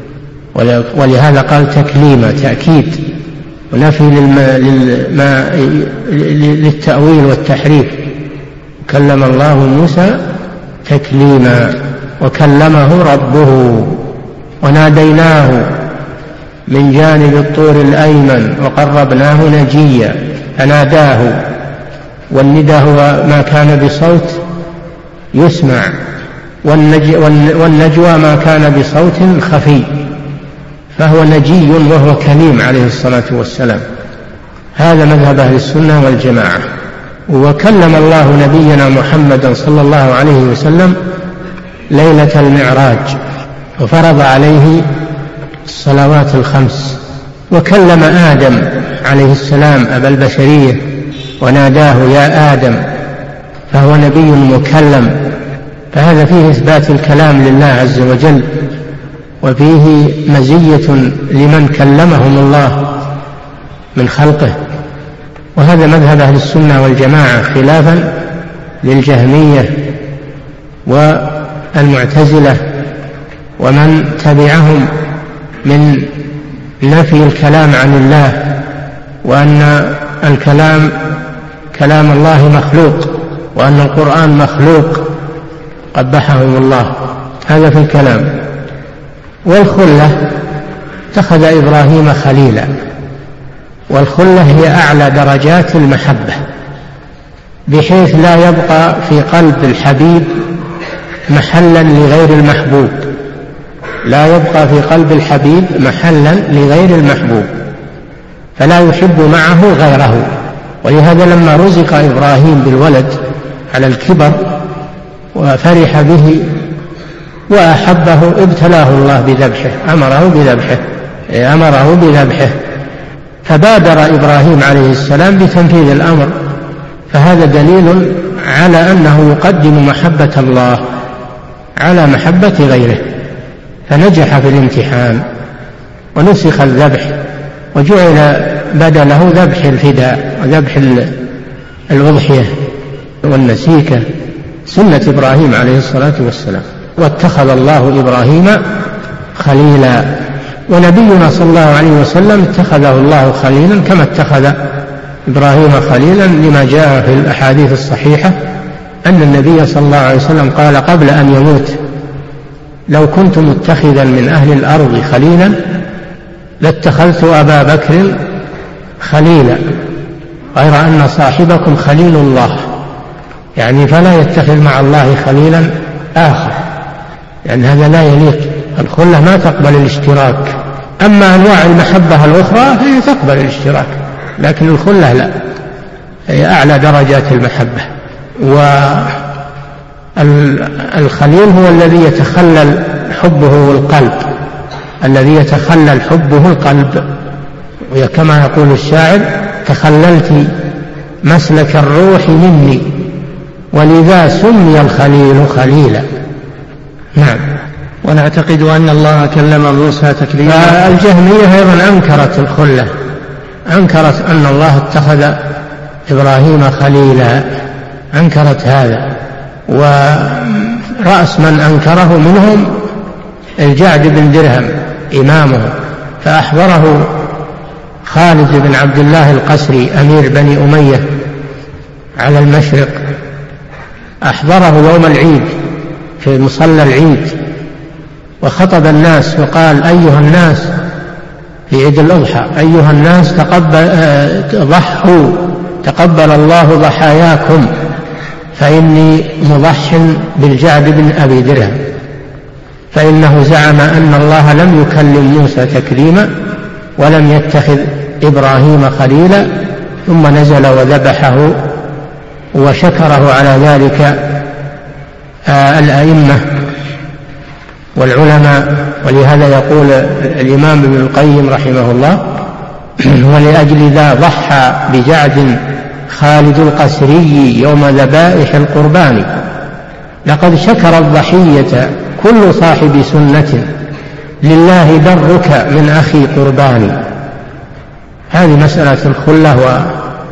Speaker 2: ولهذا قال تكليما تأكيد ونفي للما للتأويل والتحريف. كلم الله موسى تكليما وكلمه ربه وناديناه من جانب الطور الأيمن وقربناه نجيا. فناداه، والندى هو ما كان بصوت يسمع، والنجوى ما كان بصوت خفي، فهو نجي وهو كليم عليه الصلاة والسلام. هذا مذهب أهل السنة والجماعة. وكلم الله نبينا محمدا صلى الله عليه وسلم ليلة المعراج وفرض عليه الصلوات الخمس، وكلم آدم عليه السلام أبا البشرية وناداه يا آدم، فهو نبي مكلم. فهذا فيه إثبات الكلام لله عز وجل، وفيه مزية لمن كلمهم الله من خلقه. وهذا مذهب أهل السنة والجماعة خلافا للجهمية والمعتزلة ومن تبعهم من نفي الكلام عن الله، وأن الكلام كلام الله مخلوق، وأن القرآن مخلوق قبحهم الله. هذا في الكلام. والخلة اتخذ إبراهيم خليلا، والخلة هي أعلى درجات المحبة، بحيث لا يبقى في قلب الحبيب محلا لغير المحبوب، لا يبقى في قلب الحبيب محلا لغير المحبوب، فلا يحب معه غيره. ولهذا لما رزق إبراهيم بالولد على الكبر وفرح به وأحبه ابتلاه الله بذبحه، أمره بذبحه أمره بذبحه فبادر إبراهيم عليه السلام بتنفيذ الأمر. فهذا دليل على أنه يقدم محبة الله على محبة غيره، فنجح في الامتحان ونسخ الذبح وجعل بدله ذبح الفداء وذبح الأضحية والنسيكة، سنة إبراهيم عليه الصلاة والسلام. واتخذ الله إبراهيم خليلا، ونبينا صلى الله عليه وسلم اتخذه الله خليلا كما اتخذ إبراهيم خليلا، لما جاء في الأحاديث الصحيحة أن النبي صلى الله عليه وسلم قال قبل أن يموت: لو كنت متخذا من أهل الأرض خليلا لاتخذت أبا بكر خليلا. غير أن صاحبكم خليل الله، يعني فلا يتخذ مع الله خليلا آخر، لأن هذا لا يليق. الخلة ما تقبل الاشتراك، أما أنواع المحبة الأخرى فهي تقبل الاشتراك، لكن الخلة لا، هي أعلى درجات المحبة. والخليل هو الذي يتخلل حبه القلب، الذي يتخلل حبه القلب، وكما يقول الشاعر: تخللت مسلك الروح مني ولذا سمي الخليل خليلا. نعم.
Speaker 1: ونعتقد أن الله كلم موسى تكليما.
Speaker 2: الجهمية أيضا أنكرت الخلة، أنكرت أن الله اتخذ إبراهيم خليلا، أنكرت هذا. ورأس من أنكره منهم الجعد بن درهم إمامهم، فأحضره خالد بن عبد الله القسري أمير بني أمية على المشرق، أحضره يوم العيد في مصلى العيد وخطب الناس وقال: أيها الناس، في عيد الأضحى، أيها الناس تقبل ضحوا تقبل الله ضحاياكم، فإني مضح بالجعد بن أبي درهم، فإنه زعم أن الله لم يكلم موسى تكليما ولم يتخذ إبراهيم خليلا، ثم نزل وذبحه وشكره على ذلك آه الأئمة والعلماء. ولهذا يقول الإمام ابن القيم رحمه الله: ولأجل ذا ضحى بجعد خالد القسري يوم ذبائح القربان، لقد شكر الضحية كل صاحب سنة، لله درك من أخي قرباني. هذه مسألة الخلة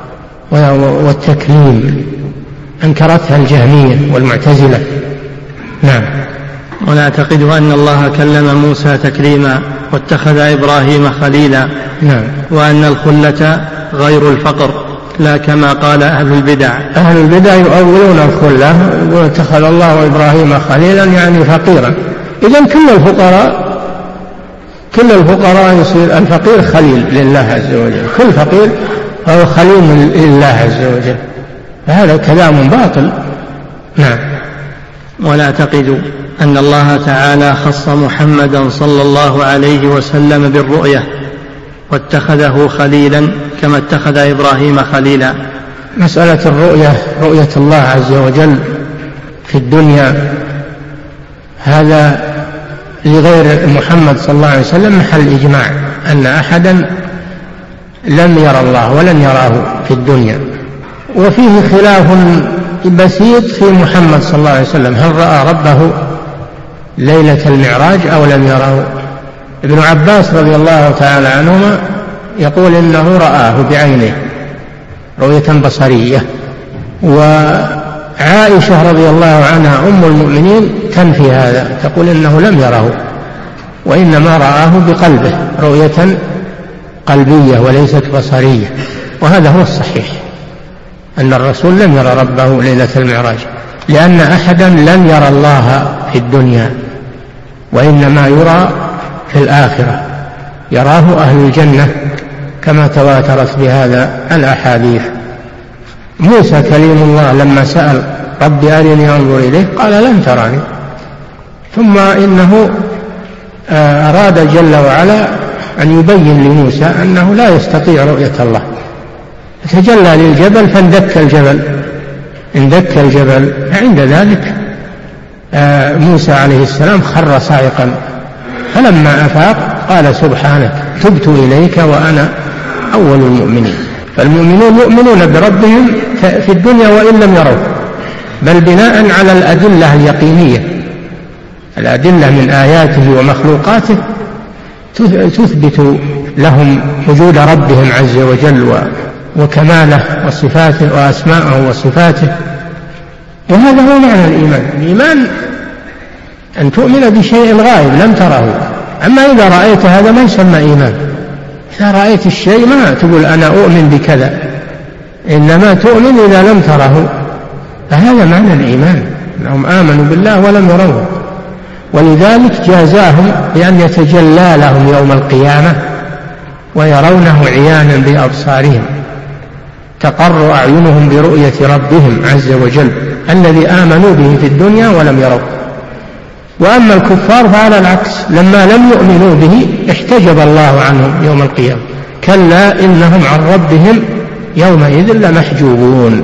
Speaker 2: والتكليم أنكرتها الجهمية والمعتزلة. نعم.
Speaker 1: ونعتقد أن الله كلم موسى تكليما واتخذ إبراهيم خليلا.
Speaker 2: نعم.
Speaker 1: وأن الخلة غير الفقر، لا كما قال أهل البدع.
Speaker 2: أهل البدع يؤولون الخلة واتخذ الله إبراهيم خليلا يعني فقيرا. إذن كل الفقراء كل الفقراء يصير الفقير خليل لله عز وجل، كل فقير هو خليل لله عز وجل، فهذا كلام باطل. نعم.
Speaker 1: ونعتقد أن الله تعالى خص محمدا صلى الله عليه وسلم بالرؤية واتخذه خليلا كما اتخذ إبراهيم خليلا.
Speaker 2: مسألة الرؤية، رؤية الله عز وجل في الدنيا، هذا لغير محمد صلى الله عليه وسلم محل إجماع، أن أحدا لم يرى الله ولن يراه في الدنيا. وفيه خلاف بسيط في محمد صلى الله عليه وسلم، هل رأى ربه ليلة المعراج أو لم يره؟ ابن عباس رضي الله تعالى عنهما يقول إنه رآه بعينه رؤية بصرية، وعائشة رضي الله عنها أم المؤمنين تنفي هذا، تقول إنه لم يره وإنما رآه بقلبه رؤية قلبية وليست بصرية. وهذا هو الصحيح، أن الرسول لم يرى ربه ليلة المعراج، لأن أحدا لن يرى الله في الدنيا، وإنما يرى في الآخرة، يراه أهل الجنة كما تواترت بهذا الأحاديث. موسى كليم الله لما سأل: رب أرني أنظر إليه، قال: لن تراني. ثم إنه أراد جل وعلا أن يبين لموسى أنه لا يستطيع رؤية الله، تجلى للجبل فاندك الجبل اندك الجبل عند ذلك موسى عليه السلام خر صاعقا، فلما أفاق قال: سبحانك تبت إليك وأنا أول المؤمنين. فالمؤمنون يؤمنون بربهم في الدنيا وإن لم يروا، بل بناء على الأدلة اليقينية، الأدلة من آياته ومخلوقاته تثبت لهم وجود ربهم عز وجل وكماله وصفاته وأسماءه وصفاته. وهذا هو معنى الإيمان. الإيمان أن تؤمن بشيء غائب لم تره. أما إذا رأيت هذا ما يسمى إيمان. إذا رأيت الشيء ما تقول أنا أؤمن بكذا، إنما تؤمن إذا لم تره، فهذا معنى الإيمان، أنهم آمنوا بالله ولم يروه. ولذلك جازاهم بأن يتجلى لهم يوم القيامة ويرونه عيانا بأبصارهم، تقر أعينهم برؤية ربهم عز وجل الذي آمنوا به في الدنيا ولم يروا. وأما الكفار فعلى العكس، لما لم يؤمنوا به احتجب الله عنهم يوم القيامة، كلا إنهم عن ربهم يومئذ لمحجوبون.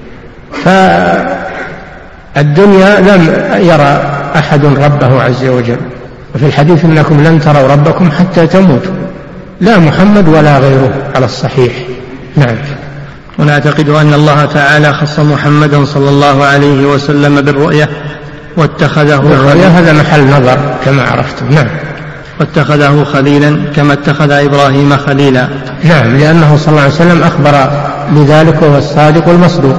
Speaker 2: فالدنيا لم يرى أحد ربه عز وجل، وفي الحديث إنكم لن تروا ربكم حتى تموتوا، لا محمد ولا غيره على الصحيح. نعم.
Speaker 1: ونعتقد أن الله تعالى خص محمدا صلى الله عليه وسلم بالرؤية واتخذه
Speaker 2: بالرؤية، هذا محل نظر كما عرفتم. نعم.
Speaker 1: واتخذه خليلا كما اتخذ إبراهيم خليلا.
Speaker 2: نعم، لأنه صلى الله عليه وسلم أخبر بذلك وهو الصادق والمصدوق.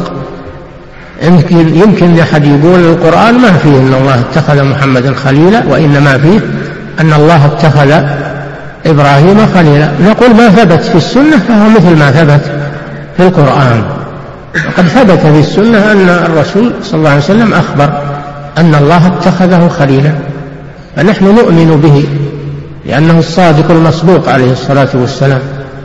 Speaker 2: يمكن يمكن لأحد يقول القرآن ما فيه أن الله اتخذ محمدا خليلا، وإنما فيه أن الله اتخذ إبراهيم خليلا. نقول ما ثبت في السنة فهو مثل ما ثبت في القرآن. قد ثبت في السنة أن الرسول صلى الله عليه وسلم أخبر أن الله اتخذه خليلا، فنحن نؤمن به لأنه الصادق المصدوق عليه الصلاة والسلام.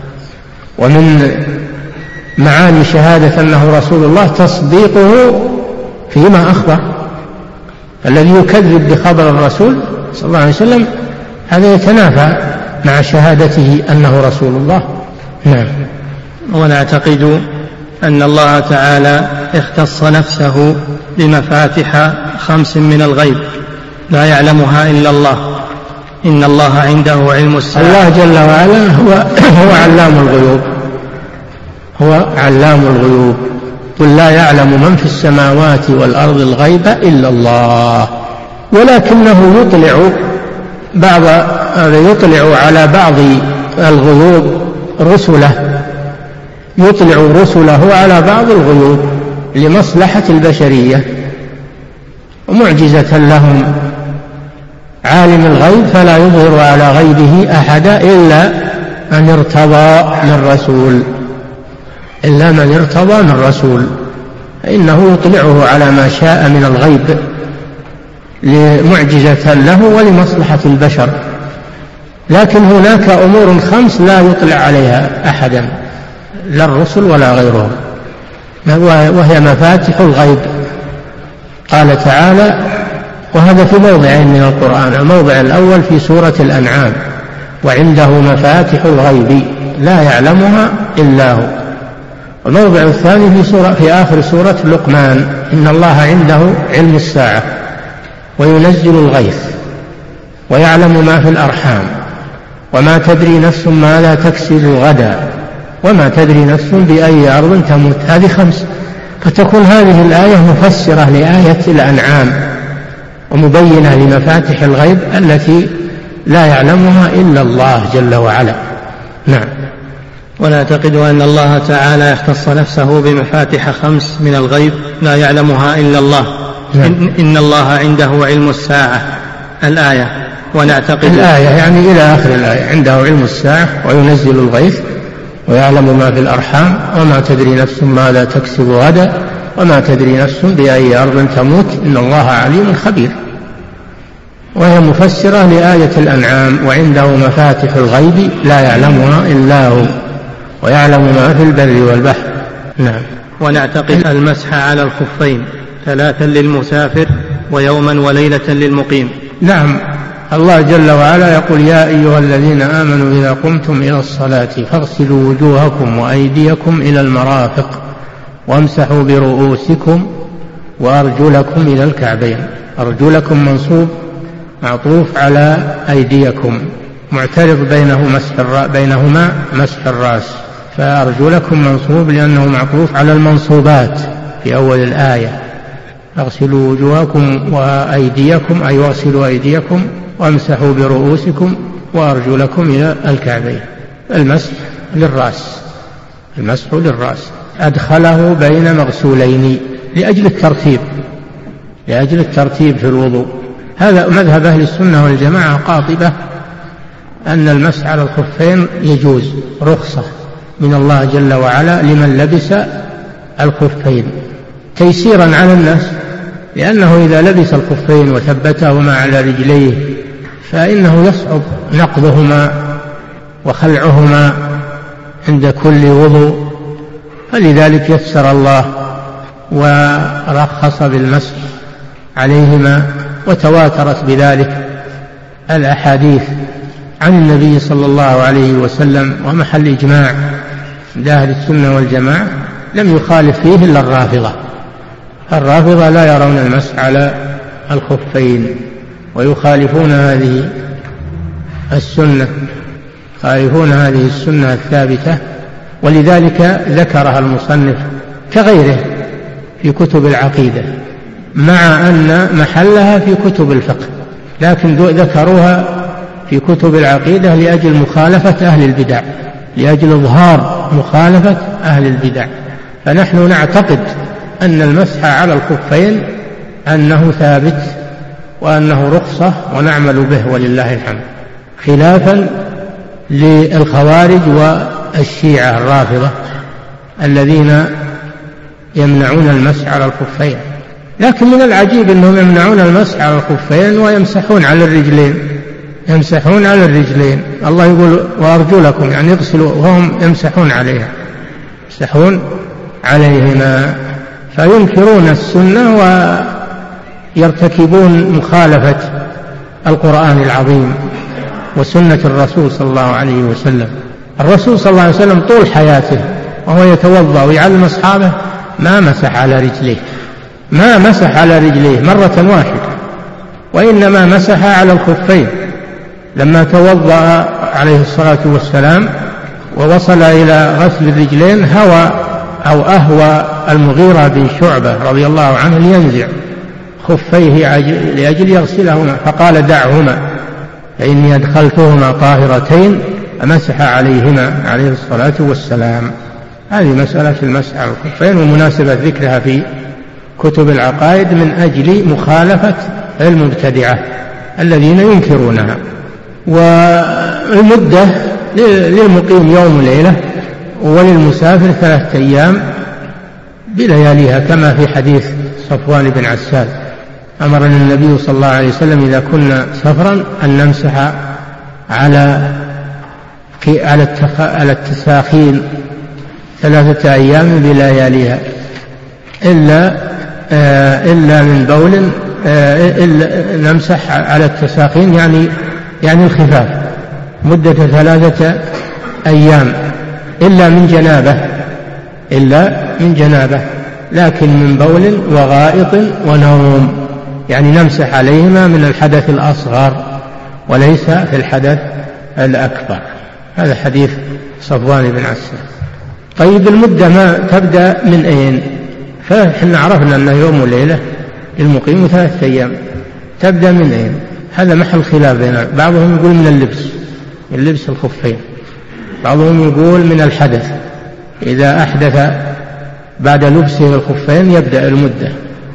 Speaker 2: ومن معاني شهادة أنه رسول الله تصديقه فيما أخبر. الذي يكذب بخبر الرسول صلى الله عليه وسلم هذا يتنافى مع شهادته أنه رسول الله. نعم.
Speaker 1: ونعتقد أن الله تعالى اختص نفسه بمفاتح خمس من الغيب لا يعلمها إلا الله. إن الله عنده علم الساعة.
Speaker 2: الله جل وعلا هو, هو علام الغيوب، هو علام الغيوب. قل لا يعلم من في السماوات والأرض الغيب إلا الله، ولكنه يطلع بعض يطلع على بعض الغيوب رسله، يطلع رسله على بعض الغيوب لمصلحة البشرية ومعجزة لهم. عالم الغيب فلا يظهر على غيبه أحدا إلا من ارتضى من رسول، إلا من ارتضى من رسول، فإنه يطلعه على ما شاء من الغيب لمعجزة له ولمصلحة البشر. لكن هناك أمور خمس لا يطلع عليها أحدا، لا الرسل ولا غيرهم، وهي مفاتح الغيب. قال تعالى، وهذا في موضعين من القرآن. الموضع الأول في سورة الأنعام، وعنده مفاتح الغيب لا يعلمها إلا هو. والموضع الثاني في, سورة في آخر سورة لقمان، إن الله عنده علم الساعة وينزل الغيث ويعلم ما في الأرحام وما تدري نفس ماذا تكسب غدا وما تدري نفس بأي أرض تموت. هذه خمس، فتكون هذه الآية مفسرة لآية الأنعام ومبينة لمفاتح الغيب التي لا يعلمها إلا الله جل وعلا. نعم.
Speaker 1: ونعتقد أن الله تعالى يختص نفسه بمفاتح خمس من الغيب لا يعلمها إلا الله. نعم. إن, إن الله عنده علم الساعة الآية. ونعتقد
Speaker 2: الآية يعني إلى آخر الآية، عنده علم الساعة وينزل الغيث ويعلم ما في الأرحام وما تدري نفس ماذا تكسب غدا وما تدري نفس بأي أرض تموت إن الله عليم خبير. وهي مفسرة لآية الأنعام، وعنده مفاتح الغيب لا يعلمها إلا هو ويعلم ما في البر والبحر. نعم.
Speaker 1: ونعتقد المسح على الخفين ثلاثا للمسافر ويوما وليلة للمقيم.
Speaker 2: نعم. الله جل وعلا يقول يا أيها الذين آمنوا إذا قمتم إلى الصلاة فاغسلوا وجوهكم وأيديكم إلى المرافق وامسحوا برؤوسكم وأرجلكم إلى الكعبين. أرجلكم منصوب معطوف على أيديكم، معترض بينه مسح بينهما مسح الرأس، فأرجلكم منصوب لأنه معطوف على المنصوبات في أول الآية. اغسلوا وجوهكم وأيديكم أي واغسلوا أيديكم وامسحوا برؤوسكم وأرجلكم إلى الكعبين. المسح للرأس، المسح للرأس أدخله بين مغسولين لأجل الترتيب، لأجل الترتيب في الوضوء. هذا مذهب أهل السنة والجماعة قاطبة أن المسح على الخفين يجوز، رخصة من الله جل وعلا لمن لبس الخفين تيسيرا على الناس، لأنه إذا لبس الخفين وثبتهما على رجليه فإنه يصعب نقضهما وخلعهما عند كل وضوء، فلذلك يسر الله ورخص بالمسح عليهما، وتواترت بذلك الأحاديث عن النبي صلى الله عليه وسلم، ومحل إجماع عند أهل السنة والجماعة لم يخالف فيه إلا الرافضة. الرافضة لا يرون المسح على الخفين ويخالفون هذه السنة يخالفون هذه السنة الثابتة، ولذلك ذكرها المصنف كغيره في كتب العقيدة، مع أن محلها في كتب الفقه، لكن ذكروها في كتب العقيدة لأجل مخالفة أهل البدع، لأجل إظهار مخالفة أهل البدع. فنحن نعتقد أن المسح على الخفين أنه ثابت وأنه رخصة ونعمل به ولله الحمد، خلافا للخوارج والشيعة الرافضة الذين يمنعون المسح على الخفين. لكن من العجيب أنهم يمنعون المسح على الخفين ويمسحون على الرجلين، يمسحون على الرجلين. الله يقول وأرجلكم، يعني يغسلوا وهم يمسحون عليها، يمسحون عليهما، فينكرون السنة ويرتكبون مخالفة القرآن العظيم وسنة الرسول صلى الله عليه وسلم. الرسول صلى الله عليه وسلم طول حياته وهو يتوضأ ويعلم أصحابه ما مسح على رجليه، ما مسح على رجليه مرة واحدة، وإنما مسح على الخفين. لما توضأ عليه الصلاة والسلام ووصل إلى غسل الرجلين هوى أو أهوى المغيرة بن شعبة رضي الله عنه لينزع خفيه لأجل يغسلهما، فقال دعهما فإني أدخلتهما طاهرتين، فمسح عليهما عليه الصلاة والسلام. هذه مسألة المسح على الخفين ومناسبة ذكرها في كتب العقائد من أجل مخالفة المبتدعة الذين ينكرونها. والمدة للمقيم يوم وليلة، وللمسافر ثلاثة أيام بلياليها، كما في حديث صفوان بن عسال أمرنا النبي صلى الله عليه وسلم إذا كنا سفرا أن نمسح على على التساخين ثلاثة أيام بلياليها إلا إلا من بول، إلا نمسح على التساخين يعني يعني الخفاف مدة ثلاثة أيام، إلا من جنابة إلا من جنابة لكن من بول وغائط ونوم، يعني نمسح عليهما من الحدث الأصغر وليس في الحدث الأكبر. هذا حديث صفوان بن عسال. طيب المدة ما تبدأ من أين؟ فإحنا عرفنا أنه يوم وليلة للمقيم ثلاثة أيام، تبدأ من أين؟ هذا محل خلاف بيننا. بعضهم يقول من اللبس، من لبس الخفين، بعضهم يقول من الحدث، إذا أحدث بعد لبسه الخفين يبدأ المدة.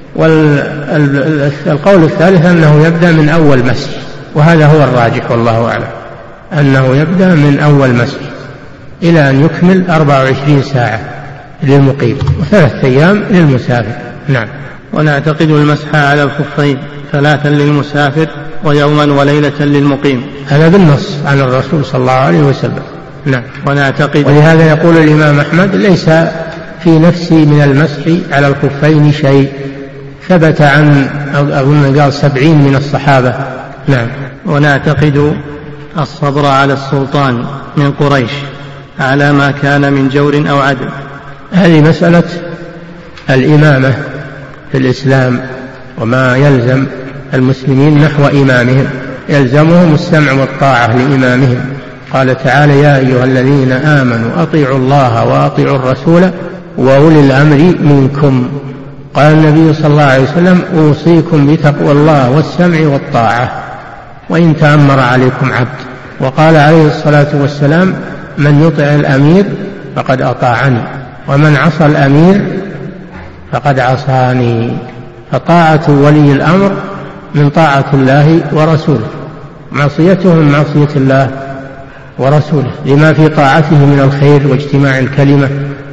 Speaker 2: والقول الثالث أنه يبدأ من أول مسح، وهذا هو الراجح والله أعلم، أنه يبدأ من أول مسح إلى أن يكمل أربع وعشرين ساعة للمقيم وثلاثة أيام للمسافر. نعم.
Speaker 1: ونعتقد المسح على الخفين ثلاثا للمسافر ويوما وليلة للمقيم،
Speaker 2: هذا بالنص عن الرسول صلى الله عليه وسلم. نعم.
Speaker 1: ونعتقد
Speaker 2: ولهذا يقول الإمام أحمد ليس في نفسي من المسح على الخفين شيء، ثبت عن أظن قال سبعين من الصحابة. نعم.
Speaker 1: ونعتقد الصبر على السلطان من قريش على ما كان من جور أو عدل.
Speaker 2: هذه مسألة الإمامة في الإسلام وما يلزم المسلمين نحو إمامهم، يلزمهم السمع والطاعة لإمامهم. قال تعالى يا أيها الذين آمنوا أطيعوا الله وأطيعوا الرسول وأولي الأمر منكم. قال النبي صلى الله عليه وسلم أوصيكم بتقوى الله والسمع والطاعة وإن تأمر عليكم عبد. وقال عليه الصلاة والسلام من يطع الأمير فقد أطاعني ومن عصى الأمير فقد عصاني. فطاعة ولي الأمر من طاعة الله ورسوله، معصيته من معصية الله ورسوله، لما في طاعته من الخير واجتماع الكلمة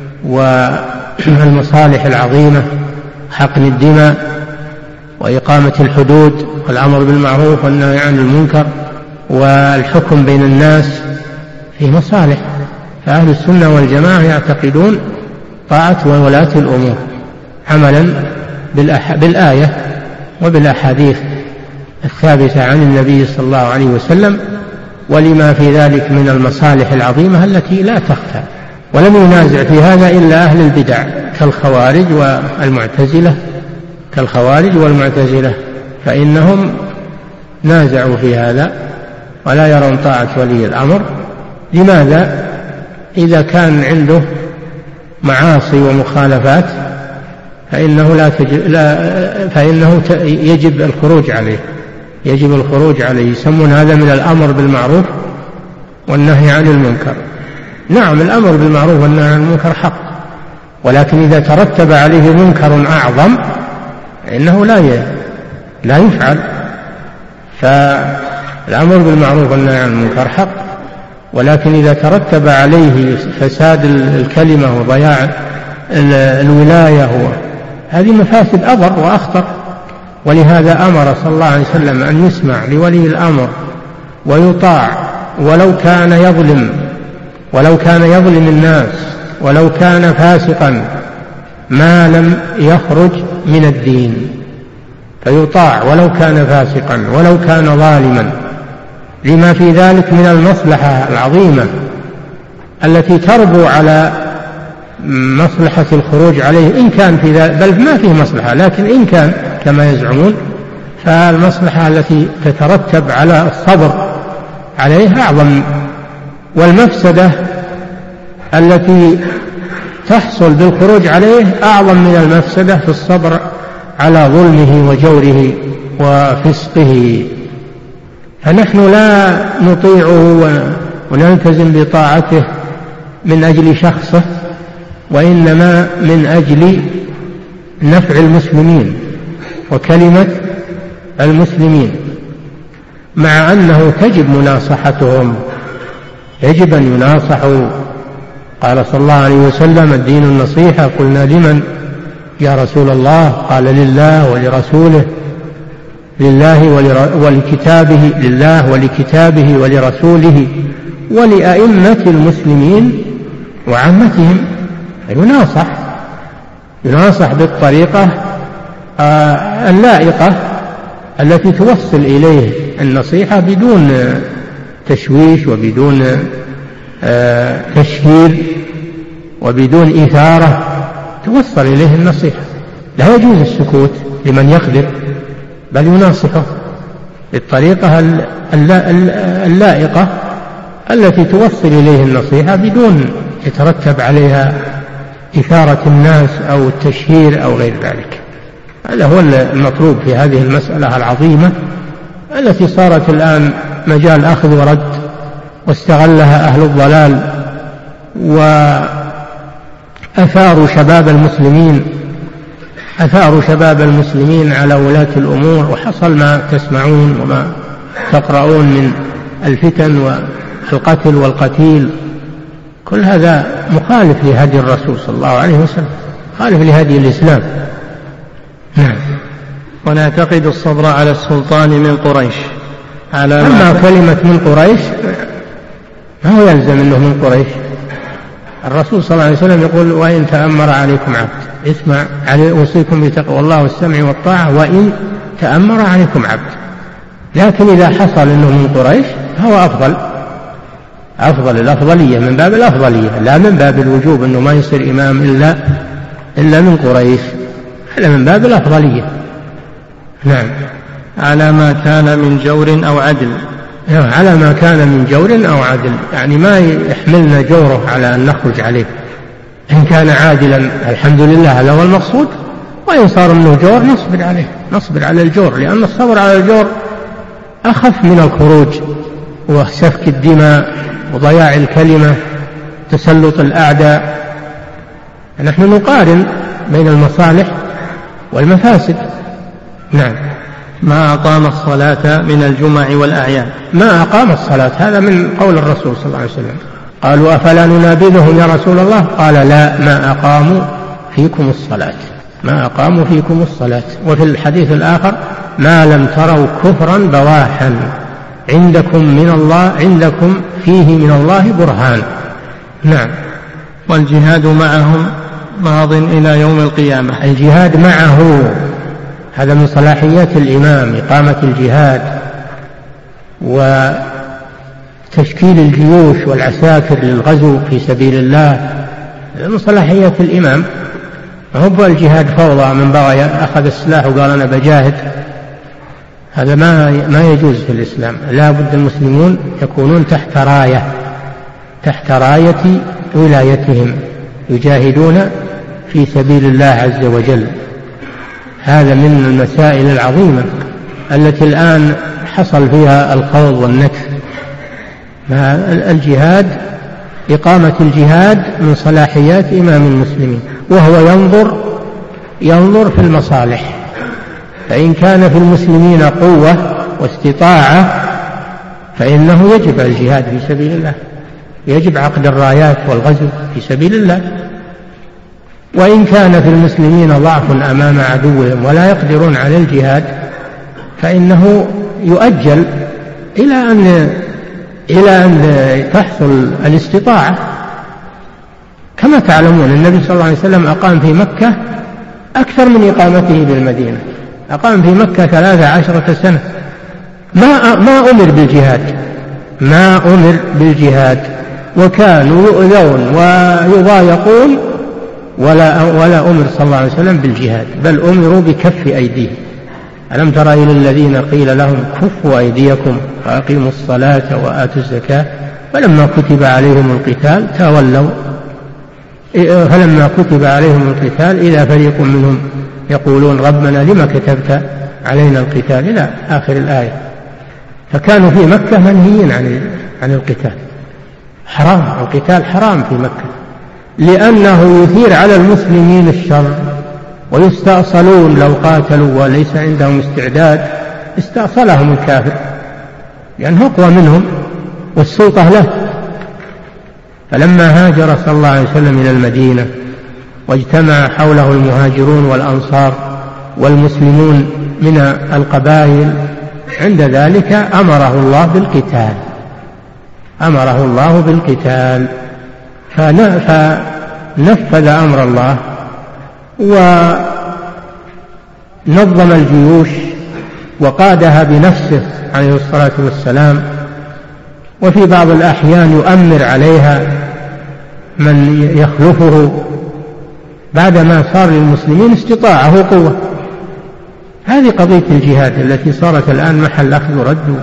Speaker 2: والمصالح العظيمة، حقن الدماء وإقامة الحدود والأمر بالمعروف والنهي عن المنكر والحكم بين الناس في مصالح. فأهل السنة والجماعة يعتقدون طاعة ولاة الأمور عملا بالآية وبالأحاديث الثابتة عن النبي صلى الله عليه وسلم، ولما في ذلك من المصالح العظيمة التي لا تخفى. ولم ينازع في هذا إلا أهل البدع كالخوارج والمعتزلة كالخوارج والمعتزلة فإنهم نازعوا في هذا ولا يرون طاعة ولي الأمر. لماذا؟ إذا كان عنده معاصي ومخالفات فإنه, لا تجب لا فإنه يجب الخروج عليه يجب الخروج عليه يسمون هذا من الأمر بالمعروف والنهي عن المنكر. نعم، الأمر بالمعروف والنهي عن المنكر حق، ولكن إذا ترتب عليه منكر أعظم فإنه لا لا يفعل. فالأمر بالمعروف والنهي عن المنكر حق، ولكن إذا ترتب عليه فساد الكلمة وضياع الولاية هذه مفاسد أضر وأخطر. ولهذا أمر صلى الله عليه وسلم أن يسمع لولي الأمر ويطاع ولو كان يظلم ولو كان يظلم الناس ولو كان فاسقا ما لم يخرج من الدين، فيطاع ولو كان فاسقا ولو كان ظالما، لما في ذلك من المصلحة العظيمة التي تربو على مصلحة الخروج عليه إن كان في ذلك، بل ما فيه مصلحة، لكن إن كان كما يزعمون فالمصلحة التي تترتب على الصبر عليه أعظم، والمفسدة التي تحصل بالخروج عليه أعظم من المفسدة في الصبر على ظلمه وجوره وفسقه. فنحن لا نطيعه ونلتزم بطاعته من أجل شخصه، وإنما من أجل نفع المسلمين وكلمة المسلمين، مع أنه تجب مناصحتهم، يجب أن يناصحوا. قال صلى الله عليه وسلم: الدين النصيحة. قلنا: لمن يا رسول الله؟ قال: لله ولرسوله لله ولكتابه لله ولكتابه ولرسوله ولأئمة المسلمين وعامتهم. يناصح يناصح بالطريقة اللائقة التي توصل إليه النصيحة بدون تشويش وبدون تشهير وبدون إثارة، توصل إليه النصيحة. لا يجوز السكوت لمن يقدر، بل يناصحه بالطريقة اللائقة التي توصل إليه النصيحة بدون يترتب عليها إثارة الناس أو التشهير أو غير ذلك. هذا هو المطلوب في هذه المسألة العظيمة التي صارت الآن مجال أخذ ورد، واستغلها أهل الضلال وأثاروا شباب المسلمين أثاروا شباب المسلمين على ولاة الأمور، وحصل ما تسمعون وما تقرؤون من الفتن والقتل والقتيل. كل هذا مخالف لهدي الرسول صلى الله عليه وسلم، مخالف لهدي الإسلام. نعم.
Speaker 1: ونعتقد الصبر على السلطان من قريش. على
Speaker 2: أما كلمة من قريش ما هو يلزم أنه من قريش. الرسول صلى الله عليه وسلم يقول: وإن تأمر عليكم عبد، اسمع، أوصيكم بتقوى الله والسمع والطاعة وإن تأمر عليكم عبد. لكن إذا حصل أنه من قريش فهو أفضل أفضل الأفضلية، من باب الأفضلية، لا من باب الوجوب أنه ما يصير إمام إلا إلا من قريش، هذا من باب الأفضلية. نعم.
Speaker 1: على ما كان من جور أو عدل.
Speaker 2: على ما كان من جور أو عدل، يعني ما يحملنا جوره على أن نخرج عليه. إن كان عادلا الحمد لله، هذا هو المقصود. وإن صار منه جور نصبر عليه، نصبر على الجور، لأن الصبر على الجور أخف من الخروج وسفك الدماء وضياع الكلمة، تسلط الأعداء. نحن نقارن بين المصالح والمفاسد. نعم.
Speaker 1: ما أقام الصلاة من الجمع والأعياد.
Speaker 2: ما أقام الصلاة، هذا من قول الرسول صلى الله عليه وسلم. قالوا: أفلا ننابذهم يا رسول الله؟ قال: لا، ما أقاموا فيكم الصلاة ما أقاموا فيكم الصلاة. وفي الحديث الآخر: ما لم تروا كفرا بواحا عندكم من الله عندكم فيه من الله برهان. نعم.
Speaker 1: والجهاد معهم ماض إلى يوم القيامة.
Speaker 2: الجهاد معه، هذا من صلاحيات الإمام، إقامة الجهاد وتشكيل الجيوش والعساكر للغزو في سبيل الله، من صلاحيات الإمام. هو الجهاد فوضى، من بغى أخذ السلاح وقال أنا بجاهد، هذا ما ما يجوز في الإسلام. لا بد المسلمون يكونون تحت راية، تحت راية ولايتهم، يجاهدون في سبيل الله عز وجل. هذا من المسائل العظيمة التي الآن حصل فيها الخوض والنكس. الجهاد، إقامة الجهاد من صلاحيات إمام المسلمين، وهو ينظر ينظر في المصالح، فإن كان في المسلمين قوة واستطاعة فإنه يجب الجهاد في سبيل الله، يجب عقد الرايات والغزو في سبيل الله. وإن كان في المسلمين ضعف أمام عدوهم ولا يقدرون على الجهاد فإنه يؤجل إلى أن إلى أن تحصل الاستطاعة. كما تعلمون النبي صلى الله عليه وسلم أقام في مكة أكثر من إقامته بالمدينة، أقام في مكة ثلاث عشرة سنة، ما ما أمر بالجهاد، ما أمر بالجهاد، وكانوا يؤذون ويضايقون ولا ولا أمر صلى الله عليه وسلم بالجهاد، بل أمروا بكف أيديهم. ألم تر إلى الذين قيل لهم كفوا أيديكم وأقيموا الصلاة وآتوا الزكاة فلما كتب عليهم القتال تولوا فلما كتب عليهم القتال إذا فريق منهم يقولون ربنا لما كتبت علينا القتال إلى آخر الآية. فكانوا في مكة منهيين عن عن القتال، حرام، القتال حرام في مكة، لأنه يثير على المسلمين الشر ويستأصلون. لو قاتلوا وليس عندهم استعداد استأصلهم الكافر لأنه أقوى منهم والسلطة له. فلما هاجر صلى الله عليه وسلم إلى المدينة واجتمع حوله المهاجرون والأنصار والمسلمون من القبائل، عند ذلك أمره الله بالقتال، أمره الله بالقتال فنفذ أمر الله ونظم الجيوش وقادها بنفسه عليه الصلاة والسلام، وفي بعض الأحيان يؤمر عليها من يخلفه بعدما صار للمسلمين استطاعة وقوة. هذه قضية الجهاد التي صارت الآن محل أخذ ورد،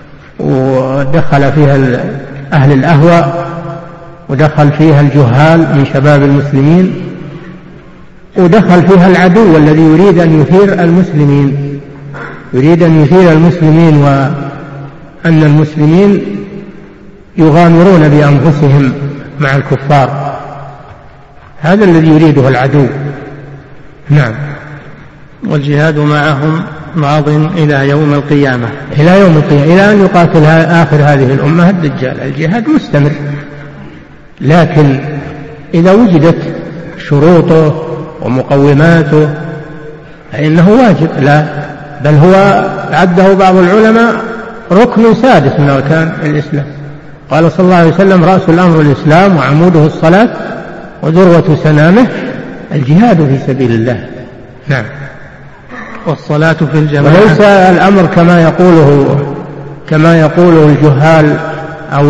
Speaker 2: ودخل فيها أهل الأهواء، ودخل فيها الجهال من شباب المسلمين، ودخل فيها العدو الذي يريد أن يثير المسلمين يريد أن يثير المسلمين وأن المسلمين يغامرون بأنفسهم مع الكفار. هذا الذي يريده العدو. نعم.
Speaker 1: والجهاد معهم ماض إلى يوم القيامة،
Speaker 2: إلى يوم القيامة، إلى أن يقاتل آخر هذه الأمة الدجال. الجهاد مستمر، لكن إذا وجدت شروطه ومقوماته فإنه واجب، لا بل هو عده بعض العلماء ركن سادس من أركان الإسلام. قال صلى الله عليه وسلم رأس الأمر الإسلام وعموده الصلاة وذروة سنامه الجهاد في سبيل الله. نعم.
Speaker 1: والصلاة في الجماعة،
Speaker 2: وليس الأمر كما يقوله كما يقوله الجهال أو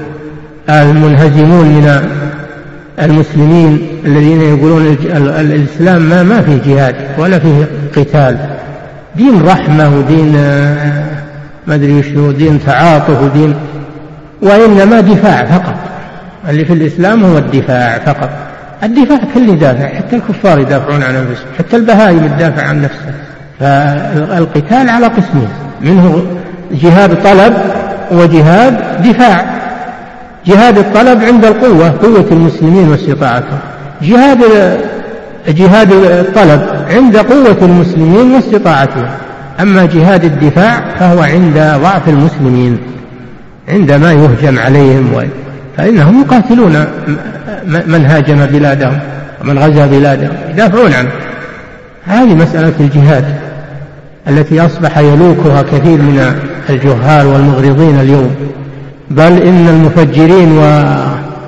Speaker 2: المنهزمون من المسلمين الذين يقولون الإسلام ما ما فيه جهاد ولا فيه قتال، دين رحمة ودين ما أدري شو، دين تعاطف ودين، وإنما دفاع فقط. اللي في الإسلام هو الدفاع فقط، الدفاع كل يدافع، حتى الكفار يدافعون عن أنفسهم، حتى البهائم تدافع عن نفسها. فالقتال على قسمين، منه جهاد طلب وجهاد دفاع. جهاد الطلب عند القوة، قوة المسلمين واستطاعتهم. جهاد جهاد الطلب عند قوة المسلمين واستطاعتهم. أما جهاد الدفاع فهو عند ضعف المسلمين، عندما يهجم عليهم، فإنهم يقاتلون من هاجم بلادهم ومن غزا بلادهم، يدافعون عنه. هذه مسألة الجهاد التي أصبح يلوكها كثير من الجهال والمغرضين اليوم، بل إن المفجرين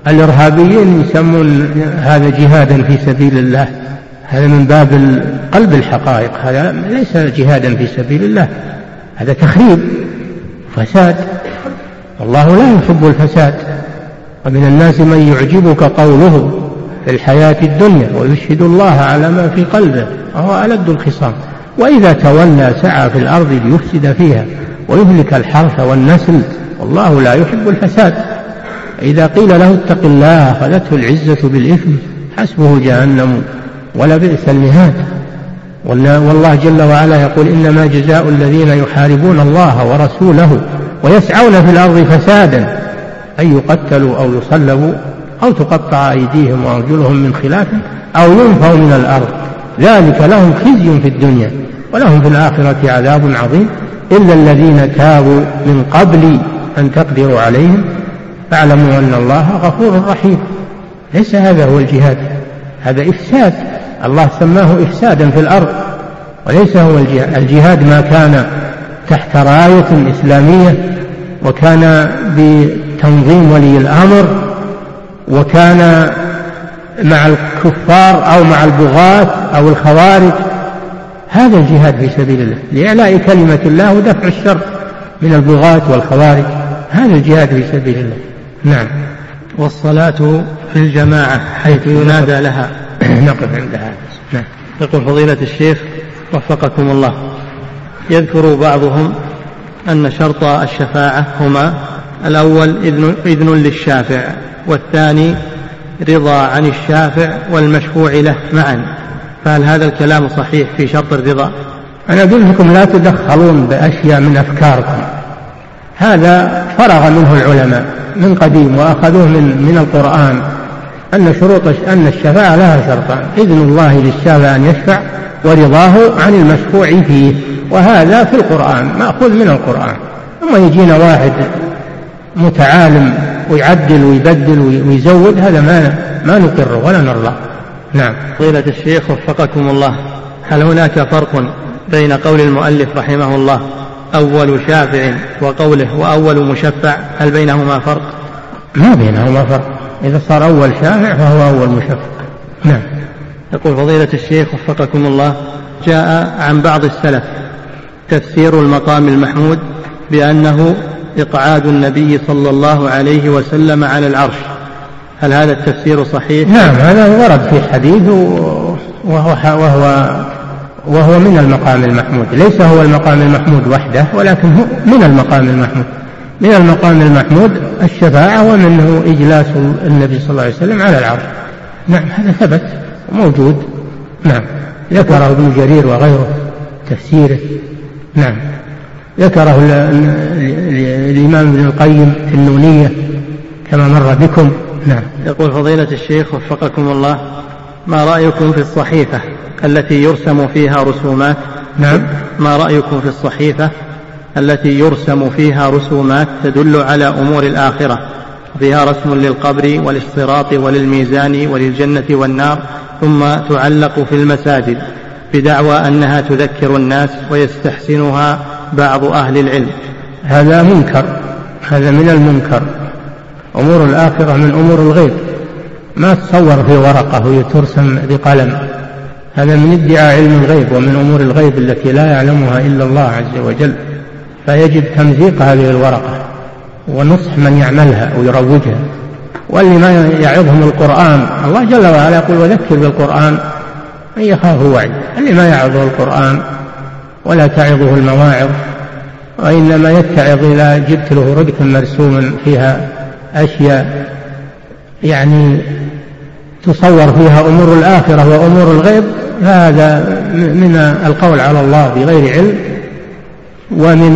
Speaker 2: الإرهابيين يسمون هذا جهادا في سبيل الله، هذا من باب قلب الحقائق، هذا ليس جهادا في سبيل الله، هذا تخريب فساد، والله لا يحب الفساد. ومن الناس من يعجبك قوله في الحياة الدنيا ويشهد الله على ما في قلبه وهو ألد الخصام، وإذا تولى سعى في الأرض ليفسد فيها ويهلك الحرث والنسل والله لا يحب الفساد. إذا قيل له اتق الله أخذته العزة بالإثم حسبه جهنم ولبئس المهاد. والله جل وعلا يقول إنما جزاء الذين يحاربون الله ورسوله ويسعون في الأرض فسادا أن يقتلوا أو يصلبوا أو تقطع أيديهم وأرجلهم من خلاف أو ينفوا من الأرض ذلك لهم خزي في الدنيا ولهم في الآخرة عذاب عظيم إلا الذين تابوا من قبل أن تقدروا عليهم فاعلموا أن الله غفور رحيم. ليس هذا هو الجهاد، هذا إفساد، الله سماه إفسادا في الأرض وليس هو الجهاد. الجهاد ما كان تحت راية إسلامية وكان بتنظيم ولي الأمر وكان مع الكفار أو مع البغاة أو الخوارج، هذا الجهاد في سبيل الله لإعلاء كلمة الله ودفع الشر من البغاة والخوارج، هذا الجهاد في سبيل الله. نعم.
Speaker 1: والصلاة في الجماعة حيث ينادى لها.
Speaker 2: نقف عند هذا. نعم.
Speaker 1: يقول فضيلة الشيخ وفقكم الله، يذكر بعضهم أن شرط الشفاعة هما: الأول إذن, إذن للشافع، والثاني رضا عن الشافع والمشفوع له معا، فهل هذا الكلام صحيح في شرط الرضا؟
Speaker 2: أنا أقول لكم لا تدخلون بأشياء من أفكاركم، هذا فرغ منه العلماء من قديم وأخذوه من, من القرآن أن شروط أن الشفاعة لها شرطان: إذن الله للشافع أن يشفع ورضاه عن المشفوع فيه، وهذا في القرآن مأخوذ من القرآن. ثم يجينا واحد متعالم ويعدل ويبدل ويزود، هذا ما ما نقره ولا نرضى. نعم.
Speaker 1: فضيلة الشيخ وفقكم الله، هل هناك فرق بين قول المؤلف رحمه الله أول شافع وقوله وأول مشفع؟ هل بينهما فرق؟
Speaker 2: ما بينهما فرق، إذا صار أول شافع فهو أول مشفع. نعم.
Speaker 1: يقول فضيلة الشيخ وفقكم الله، جاء عن بعض السلف تفسير المقام المحمود بأنه إقعاد النبي صلى الله عليه وسلم على العرش، هل هذا التفسير صحيح؟
Speaker 2: نعم، هذا ورد في الحديث وهو, وهو, وهو من المقام المحمود، ليس هو المقام المحمود وحده ولكن هو من المقام المحمود. من المقام المحمود الشفاعة ومنه إجلاس النبي صلى الله عليه وسلم على العرش. نعم، هذا ثبت وموجود. نعم، ذكره ابن جرير وغيره تفسيره. نعم، ذكره الإمام ابن القيم في النونية كما مر بكم. نعم.
Speaker 1: يقول فضيلة الشيخ وفقكم الله، ما رأيكم في الصحيفة التي يرسم فيها رسومات؟
Speaker 2: نعم.
Speaker 1: ما رأيكم في الصحيفة التي يرسم فيها رسومات تدل على أمور الآخرة، فيها رسم للقبر والصراط وللميزان وللجنة والنار، ثم تعلق في المساجد بدعوى أنها تذكر الناس ويستحسنها بعض أهل العلم؟
Speaker 2: هذا منكر، هذا من المنكر. أمور الآخرة من أمور الغيب، ما تصور في ورقة وترسم بقلم، هذا من ادعاء علم الغيب ومن أمور الغيب التي لا يعلمها إلا الله عز وجل، فيجب تمزيق هذه الورقة ونصح من يعملها ويروجها. واللي ما يعظهم القرآن، الله جل وعلا يقول وذكر بالقرآن من يخاف وعيد، اللي ما يعظه القرآن ولا تعظه المواعظ، وإنما يتعظ إذا جبت له رقة مرسوما فيها أشياء يعني تصور فيها أمور الآخرة وأمور الغيب، هذا من القول على الله بغير علم ومن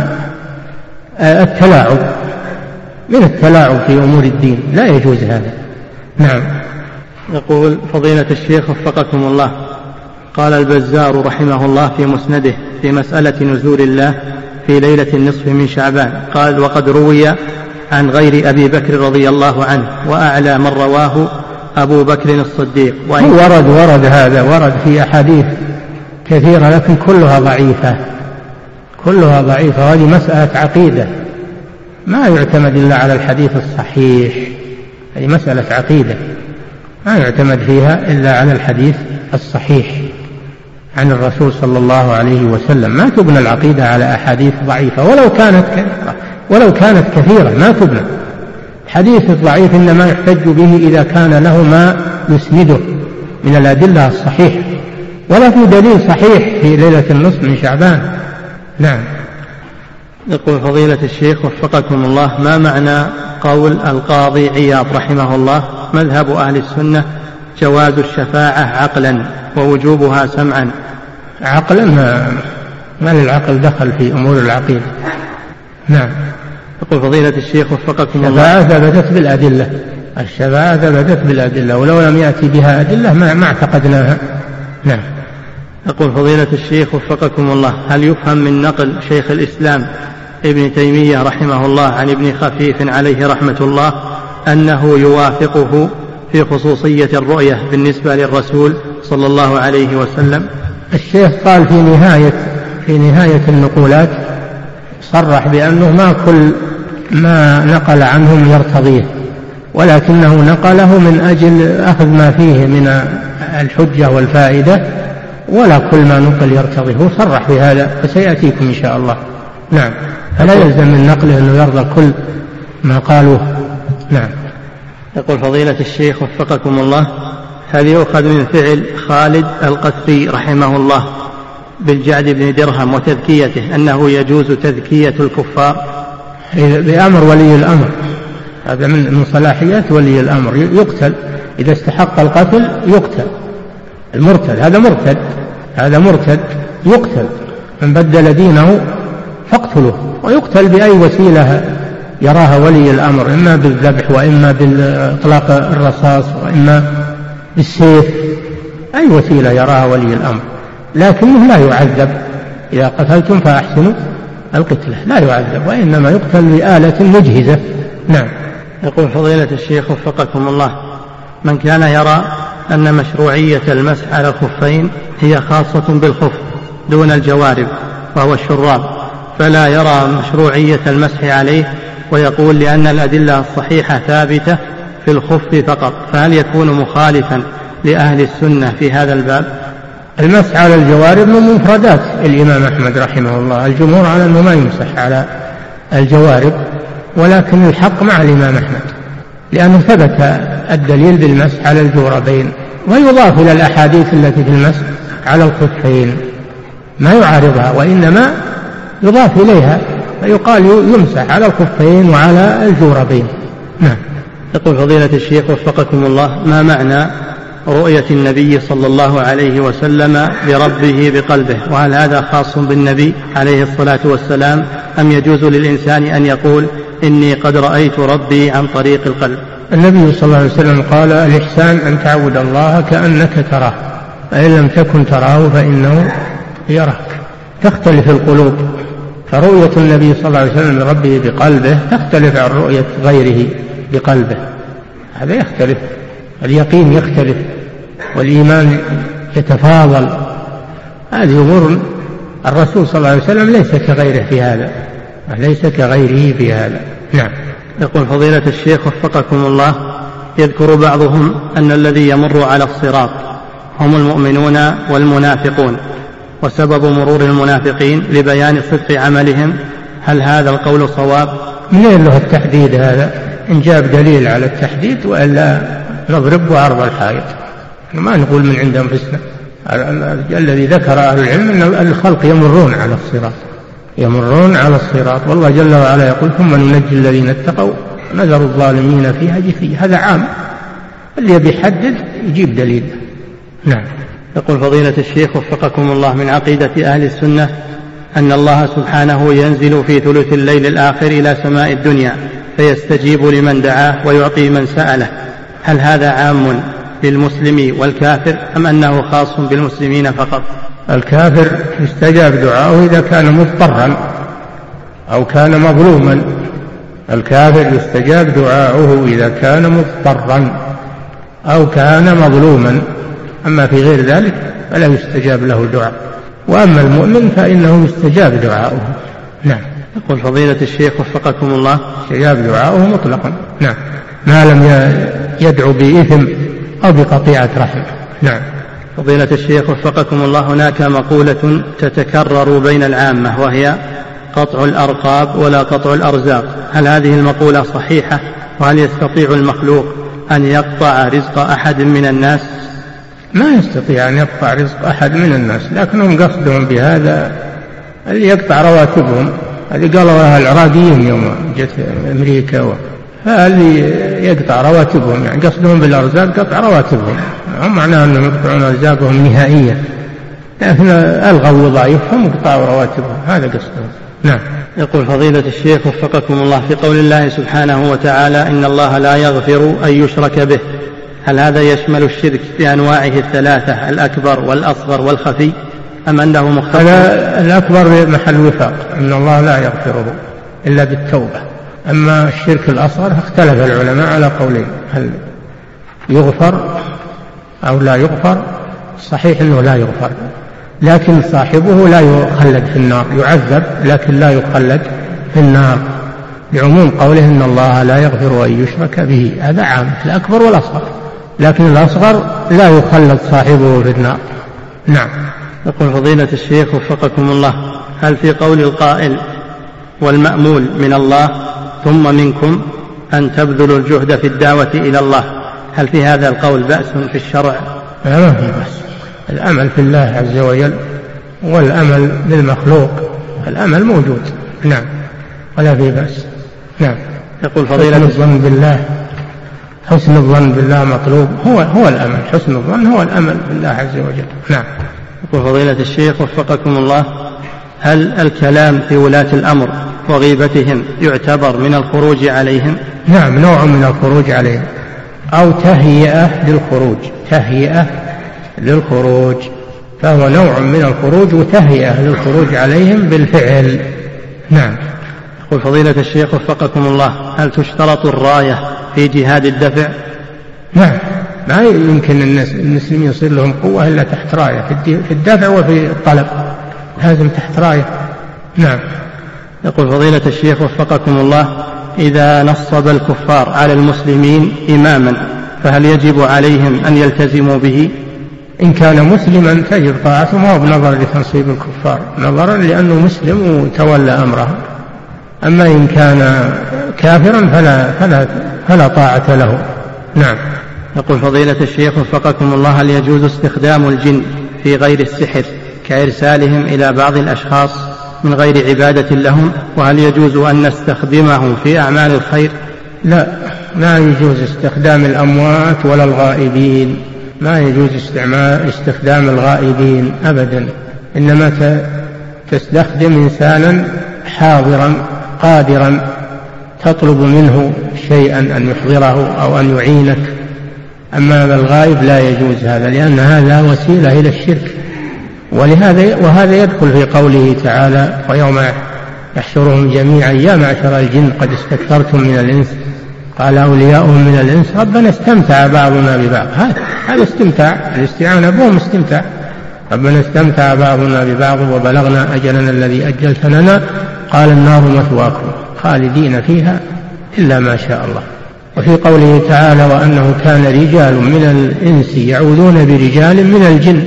Speaker 2: التلاعب، من التلاعب في أمور الدين، لا يجوز هذا. نعم.
Speaker 1: يقول فضيلة الشيخ وفقكم الله، قال البزار رحمه الله في مسنده في مسألة نزول الله في ليلة النصف من شعبان، قال وقد روي عن غير أبي بكر رضي الله عنه، وأعلى من رواه أبو بكر الصديق.
Speaker 2: ورد ورد هذا ورد في أحاديث كثيرة لكن كلها ضعيفة، كلها ضعيفة، وهذه مسألة عقيدة، ما يعتمد إلا على الحديث الصحيح، هذه مسألة عقيدة ما يعتمد فيها إلا على الحديث الصحيح عن الرسول صلى الله عليه وسلم. ما تبنى العقيدة على أحاديث ضعيفة ولو كانت كثيرة ولو كانت كثيرة ما تبنى. الحديث الضعيف إنما يحتج به إذا كان له ما يسنده من الأدلة الصحيحة، ولا في دليل صحيح في ليلة النصف من شعبان. نعم.
Speaker 1: يقول فضيلة الشيخ وفقكم الله: ما معنى قول القاضي عياض رحمه الله: مذهب أهل السنة جواز الشفاعة عقلا ووجوبها سمعا؟
Speaker 2: عقلا ما, ما للعقل دخل في أمور العقيدة. نعم.
Speaker 1: يقول فضيلة الشيخ وفقكم الله:
Speaker 2: الشفاعة ثبتت بالأدلة، الشفاعة ثبتت بالأدلة ولو لم يأتي بها أدلة ما, ما اعتقدناها. نعم.
Speaker 1: يقول فضيلة الشيخ وفقكم الله: هل يفهم من نقل شيخ الإسلام ابن تيمية رحمه الله عن ابن خفيف عليه رحمة الله أنه يوافقه في خصوصية الرؤية بالنسبة للرسول صلى الله عليه وسلم؟
Speaker 2: الشيخ قال في نهاية في نهاية النقولات صرح بأنه ما كل ما نقل عنهم يرتضيه، ولكنه نقله من أجل أخذ ما فيه من الحجة والفائدة، ولا كل ما نقل يرتضيه. هو صرح بهذا فسيأتيكم إن شاء الله. نعم. فلا يلزم من نقله أنه يرضى كل ما قالوه. نعم.
Speaker 1: يقول فضيلة الشيخ وفقكم الله: هل يؤخذ من فعل خالد القسري رحمه الله بالجعد بن درهم وتذكيته أنه يجوز تذكية الكفار؟
Speaker 2: بأمر ولي الأمر، هذا من صلاحيات ولي الأمر. يقتل إذا استحق القتل، يقتل المرتد، هذا مرتد هذا مرتد يقتل. من بدل دينه فاقتله، ويقتل بأي وسيلة يراها ولي الأمر، إما بالذبح وإما بالإطلاق الرصاص وإما بالسيف، أي وسيلة يراها ولي الأمر، لكنه لا يعذب. إذا قتلتم فأحسنوا القتلة، لا يعذب، وإنما يقتل بآلة مجهزة. نعم.
Speaker 1: يقول فضيلة الشيخ وفقكم الله: من كان يرى أن مشروعية المسح على الخفين هي خاصة بالخف دون الجوارب وهو الشراب، فلا يرى مشروعية المسح عليه، ويقول لأن الأدلة الصحيحة ثابتة في الخف فقط، فهل يكون مخالفا لأهل السنة في هذا الباب؟
Speaker 2: المسح على الجوارب من مفردات الإمام أحمد رحمه الله، الجمهور على أنه ما يمسح على الجوارب، ولكن الحق مع الإمام أحمد لأنه ثبت الدليل بالمسح على الجوربين، ويضاف إلى الأحاديث التي في المسح على الخفين ما يعارضها، وإنما يضاف إليها فيقال يمسح على الخفين وعلى الجوربين. نعم.
Speaker 1: يقول فضيلة الشيخ وفقكم الله: ما معنى رؤية النبي صلى الله عليه وسلم لربه بقلبه؟ وهل هذا خاص بالنبي عليه الصلاة والسلام أم يجوز للإنسان أن يقول إني قد رأيت ربي عن طريق القلب؟
Speaker 2: النبي صلى الله عليه وسلم قال: الإحسان أن تعبد الله كأنك تراه، فإن لم تكن تراه فإنه يراك. تختلف القلوب، فرؤية النبي صلى الله عليه وسلم لربه بقلبه تختلف عن رؤية غيره بقلبه، هذا يختلف، اليقين يختلف والإيمان يتفاضل. هذه أمور الرسول صلى الله عليه وسلم ليس كغيره في هذا، ليس كغيره في هذا. نعم.
Speaker 1: يقول فضيلة الشيخ وفقكم الله: يذكر بعضهم أن الذي يمر على الصراط هم المؤمنون والمنافقون، وسبب مرور المنافقين لبيان صدق عملهم، هل هذا القول صواب؟
Speaker 2: منين له التحديد هذا؟ إن جاب دليل على التحديد، وإلا نضرب عرض الحائط، ما نقول من عند أنفسنا. الذي ذكر أهل العلم أن الخلق يمرون على الصراط، يمرون على الصراط، والله جل وعلا يقول: ثم ننجي الذين اتقوا نذر الظالمين فيها جثيا. هذا عام، اللي يبي يحدد يجيب دليل. نعم.
Speaker 1: يقول فضيلة الشيخ وفقكم الله: من عقيدة أهل السنة أن الله سبحانه ينزل في ثلث الليل الآخر إلى سماء الدنيا فيستجيب لمن دعاه ويعطي من سأله، هل هذا عام للمسلم والكافر أم أنه خاص بالمسلمين فقط؟
Speaker 2: الكافر يستجاب دعاؤه إذا كان مضطرا أو كان مظلوما، الكافر يستجاب دعاؤه إذا كان مضطرا أو كان مظلوما، أما في غير ذلك فلا يستجاب له دعاء. وأما المؤمن فإنه يستجاب دعاؤه. نعم.
Speaker 1: يقول فضيلة الشيخ وفقكم الله:
Speaker 2: يستجاب دعاؤه مطلقا. نعم، ما لم يدعو بإثم أو بقطيعة رحم. نعم.
Speaker 1: فضيلة الشيخ وفقكم الله، هناك مقولة تتكرر بين العامة وهي قطع الأرقاب ولا قطع الأرزاق، هل هذه المقولة صحيحة؟ وهل يستطيع المخلوق أن يقطع رزق أحد من الناس؟
Speaker 2: ما يستطيع أن يقطع رزق أحد من الناس، لكنهم قصدهم بهذا اللي يقطع رواتبهم، اللي قالوا العراقيين يوم جت أمريكا، فاللي يقطع رواتبهم يعني قصدهم بالأرزاق قطع رواتبهم، هم معناه أنهم يقطعون أرزاقهم نهائيا، لكن ألغوا وظائفهم وقطعوا رواتبهم، هذا قصدهم. نعم.
Speaker 1: يقول فضيلة الشيخ وفقكم الله، في قول الله سبحانه وتعالى إن الله لا يغفر أن يشرك به، هل هذا يشمل الشرك بأنواعه الثلاثة الأكبر والأصغر والخفي أم أنه مختلف؟
Speaker 2: هذا الأكبر محل وفاق، أن الله لا يغفره إلا بالتوبة. أما الشرك الأصغر اختلف العلماء على قولين، هل يغفر أو لا يغفر؟ صحيح أنه لا يغفر، لكن صاحبه لا يخلد في النار، يعذب لكن لا يخلد في النار، لعموم قوله إن الله لا يغفر أن يشرك به، هذا عام في الأكبر والأصغر، لكن الأصغر لا يخلد صاحبه في النار. نعم.
Speaker 1: يقول فضيلة الشيخ وفقكم الله، هل في قول القائل والمأمول من الله ثم منكم أن تبذلوا الجهد في الدعوة إلى الله، هل في هذا القول بأس في الشرع؟
Speaker 2: لا، ما في بأس، الأمل في الله عز وجل والأمل للمخلوق، الأمل موجود. نعم، ولا في بأس. نعم.
Speaker 1: يقول فضيلة
Speaker 2: حسن الظن بالله، حسن الظن بالله مطلوب، هو هو الأمل، حسن الظن هو الأمل بالله عز وجل. نعم.
Speaker 1: يقول فضيلة الشيخ وفقكم الله، هل الكلام في ولاة الأمر وغيبتهم يعتبر من الخروج عليهم؟
Speaker 2: نعم، نوع من الخروج عليهم، أو تهيئة للخروج، تهيئة للخروج، فهو نوع من الخروج وتهيئة للخروج عليهم بالفعل. نعم.
Speaker 1: يقول فضيلة الشيخ وفقكم الله، هل تشترط الراية في جهاد الدفع؟
Speaker 2: نعم، ما يمكن الناس المسلمين يصير لهم قوة إلا تحت راية، في الدفع وفي الطلب لازم تحت راية. نعم.
Speaker 1: يقول فضيلة الشيخ وفقكم الله، إذا نصب الكفار على المسلمين إماما فهل يجب عليهم أن يلتزموا به؟
Speaker 2: إن كان مسلما تجب طاعته، ما هو بنظر لتنصيب الكفار، نظرا لأنه مسلم وتولى أمره، أما إن كان كافرا فلا, فلا, فلا طاعة له. نعم.
Speaker 1: يقول فضيلة الشيخ وفقكم الله، هل يجوز استخدام الجن في غير السحر كإرسالهم إلى بعض الأشخاص من غير عبادة لهم، وهل يجوز أن نستخدمهم في أعمال الخير؟
Speaker 2: لا، لا يجوز استخدام الأموات ولا الغائبين، ما يجوز استعمال استخدام الغائبين أبدا، إنما تستخدم إنسانا حاضرا قادرا تطلب منه شيئا أن يحضره أو أن يعينك، أما الغائب لا يجوز هذا، لأن هذا وسيلة إلى الشرك. ولهذا وهذا يدخل في قوله تعالى ويوم يحشرهم جميعا يا معشر الجن قد استكثرتم من الإنس قال أولياؤهم من الإنس ربنا استمتع بعضنا ببعض، هذا استمتاع، الاستعانة بهم استمتاع، ربنا استمتع بعضنا ببعض وبلغنا أجلنا الذي أجلت لنا قال النار مثواكم خالدين فيها إلا ما شاء الله. وفي قوله تعالى وأنه كان رجال من الإنس يعوذون برجال من الجن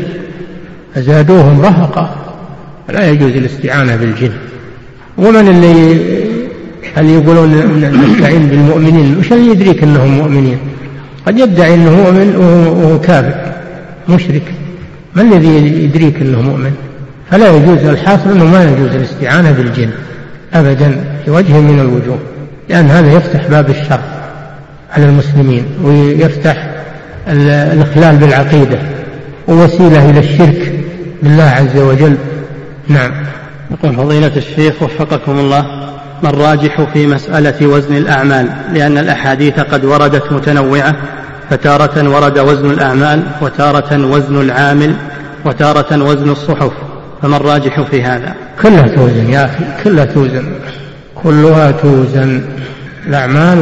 Speaker 2: فزادوهم رهقا، لا يجوز الاستعانة بالجن. ومن اللي اللي يقولون نستعين بالمؤمنين، وش اللي يدريك أنهم مؤمنين؟ قد يدعي أنه مؤمن وهو كافر مشرك، ما الذي يدريك أنه مؤمن؟ فلا يجوز، الحاصل أنه ما يجوز الاستعانة بالجن أبدا في وجه من الوجوه، لأن هذا يفتح باب الشر على المسلمين ويفتح الإخلال بالعقيدة ووسيلة إلى الشرك بالله عز وجل. نعم.
Speaker 1: يقول فضيلة الشيخ وفقكم الله، ما الراجح في مسألة وزن الأعمال؟ لأن الأحاديث قد وردت متنوعة، فتارة ورد وزن الأعمال وتارة وزن العامل وتارة وزن الصحف، فما الراجح في هذا؟
Speaker 2: كلها توزن يا أخي، كلها توزن، كلها توزن، الأعمال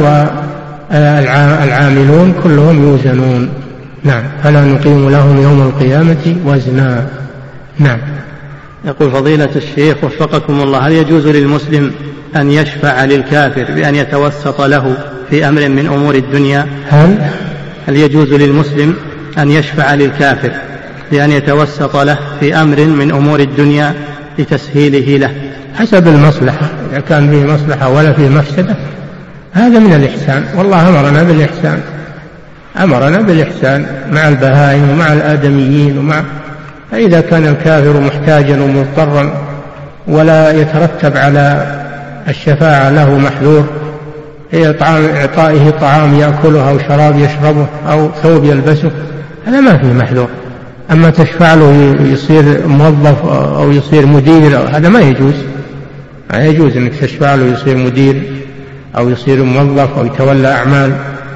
Speaker 2: والعاملون كلهم يوزنون. نعم. فلا نقيم لهم يوم القيامة وزنا. نعم.
Speaker 1: يقول فضيلة الشيخ وفقكم الله، هل يجوز للمسلم أن يشفع للكافر بأن يتوسط له في أمر من أمور الدنيا؟
Speaker 2: هل
Speaker 1: هل يجوز للمسلم أن يشفع للكافر بأن يتوسط له في أمر من أمور الدنيا لتسهيله له؟
Speaker 2: حسب المصلحة، إذا كان فيه مصلحة ولا فيه مفسدة هذا من الإحسان، والله أمرنا بالإحسان، أمرنا بالإحسان مع البهائم ومع الآدميين ومع، فإذا كان الكافر محتاجا ومضطرا ولا يترتب على الشفاعة له محذور، إعطائه طعام يأكله أو شراب يشربه أو ثوب يلبسه، هذا ما فيه محذور. أما تشفع له يصير موظف أو يصير مدير، هذا ما يجوز، ما يجوز أنك تشفع له يصير مدير أو يصير موظف أو يتولى أعمال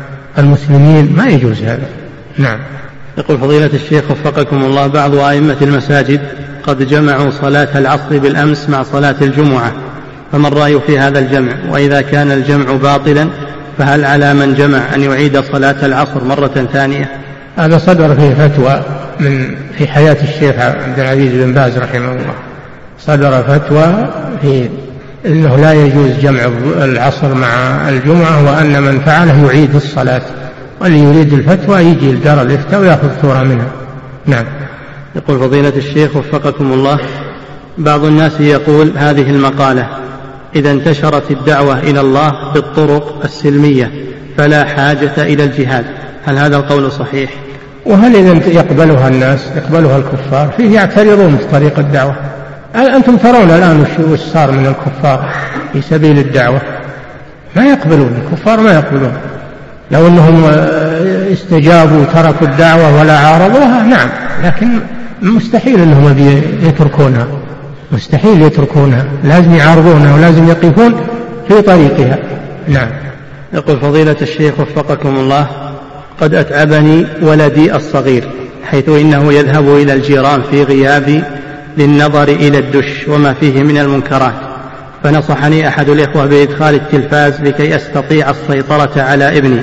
Speaker 2: المسلمين، ما يجوز هذا. نعم.
Speaker 1: يقول فضيلة الشيخ وفقكم الله، بعض أئمة المساجد قد جمعوا صلاة العصر بالأمس مع صلاة الجمعة، فما الرأي في هذا الجمع؟ وإذا كان الجمع باطلا فهل على من جمع أن يعيد صلاة العصر مرة ثانية؟
Speaker 2: هذا صدر فيه فتوى من في حياة الشيخ عبد العزيز بن باز رحمه الله، صدر فتوى في أنه لا يجوز جمع العصر مع الجمعة، وأن من فعله يعيد الصلاة، واللي يريد الفتوى يجي لدار الإفتاء ويأخذ صورة منها. نعم.
Speaker 1: يقول فضيلة الشيخ وفقكم الله، بعض الناس يقول هذه المقالة: إذا انتشرت الدعوة إلى الله بالطرق السلمية فلا حاجة إلى الجهاد، هل هذا القول صحيح؟
Speaker 2: وهل إذا يقبلها الناس، يقبلها الكفار؟ فيه يعترضون في طريق الدعوة. أنتم ترون الآن وش صار من الكفار في سبيل الدعوة، ما يقبلون، الكفار ما يقبلون. لو أنهم استجابوا تركوا الدعوة ولا عارضوها نعم، لكن مستحيل أنهم يتركونها، مستحيل يتركونها، لازم يعارضونها ولازم يقفون في طريقها. نعم.
Speaker 1: يقول فضيلة الشيخ وفقكم الله، قد أتعبني ولدي الصغير، حيث إنه يذهب إلى الجيران في غيابي للنظر إلى الدش وما فيه من المنكرات، فنصحني أحد الإخوة بإدخال التلفاز لكي أستطيع السيطرة على ابني،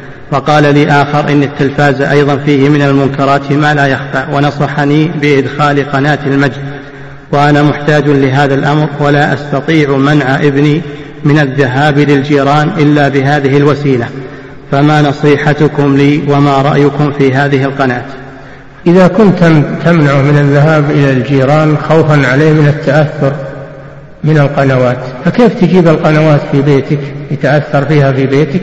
Speaker 1: فقال لي آخر إن التلفاز أيضا فيه من المنكرات ما لا يخفى، ونصحني بإدخال قناة المجد، وأنا محتاج لهذا الأمر ولا أستطيع منع ابني من الذهاب للجيران إلا بهذه الوسيلة، فما نصيحتكم لي وما رأيكم في هذه القناة؟
Speaker 2: إذا كنت تمنع من الذهاب إلى الجيران خوفا عليه من التأثر من القنوات، فكيف تجيب القنوات في بيتك يتأثر فيها في بيتك؟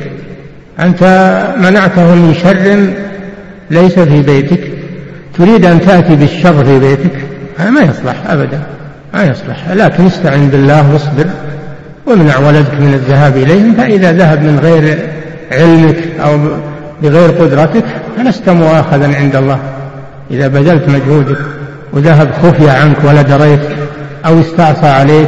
Speaker 2: أنت منعته من شر ليس في بيتك، تريد أن تأتي بالشر في بيتك، هذا ما يصلح أبدا، ما يصلح. لكن استعن بالله واصبر وامنع ولدك من الذهاب إليهم، فإذا ذهب من غير علمك أو بغير قدرتك فلست مؤاخذا عند الله. إذا بذلت مجهودك وذهب خفي عنك ولا دريت أو استعصى عليك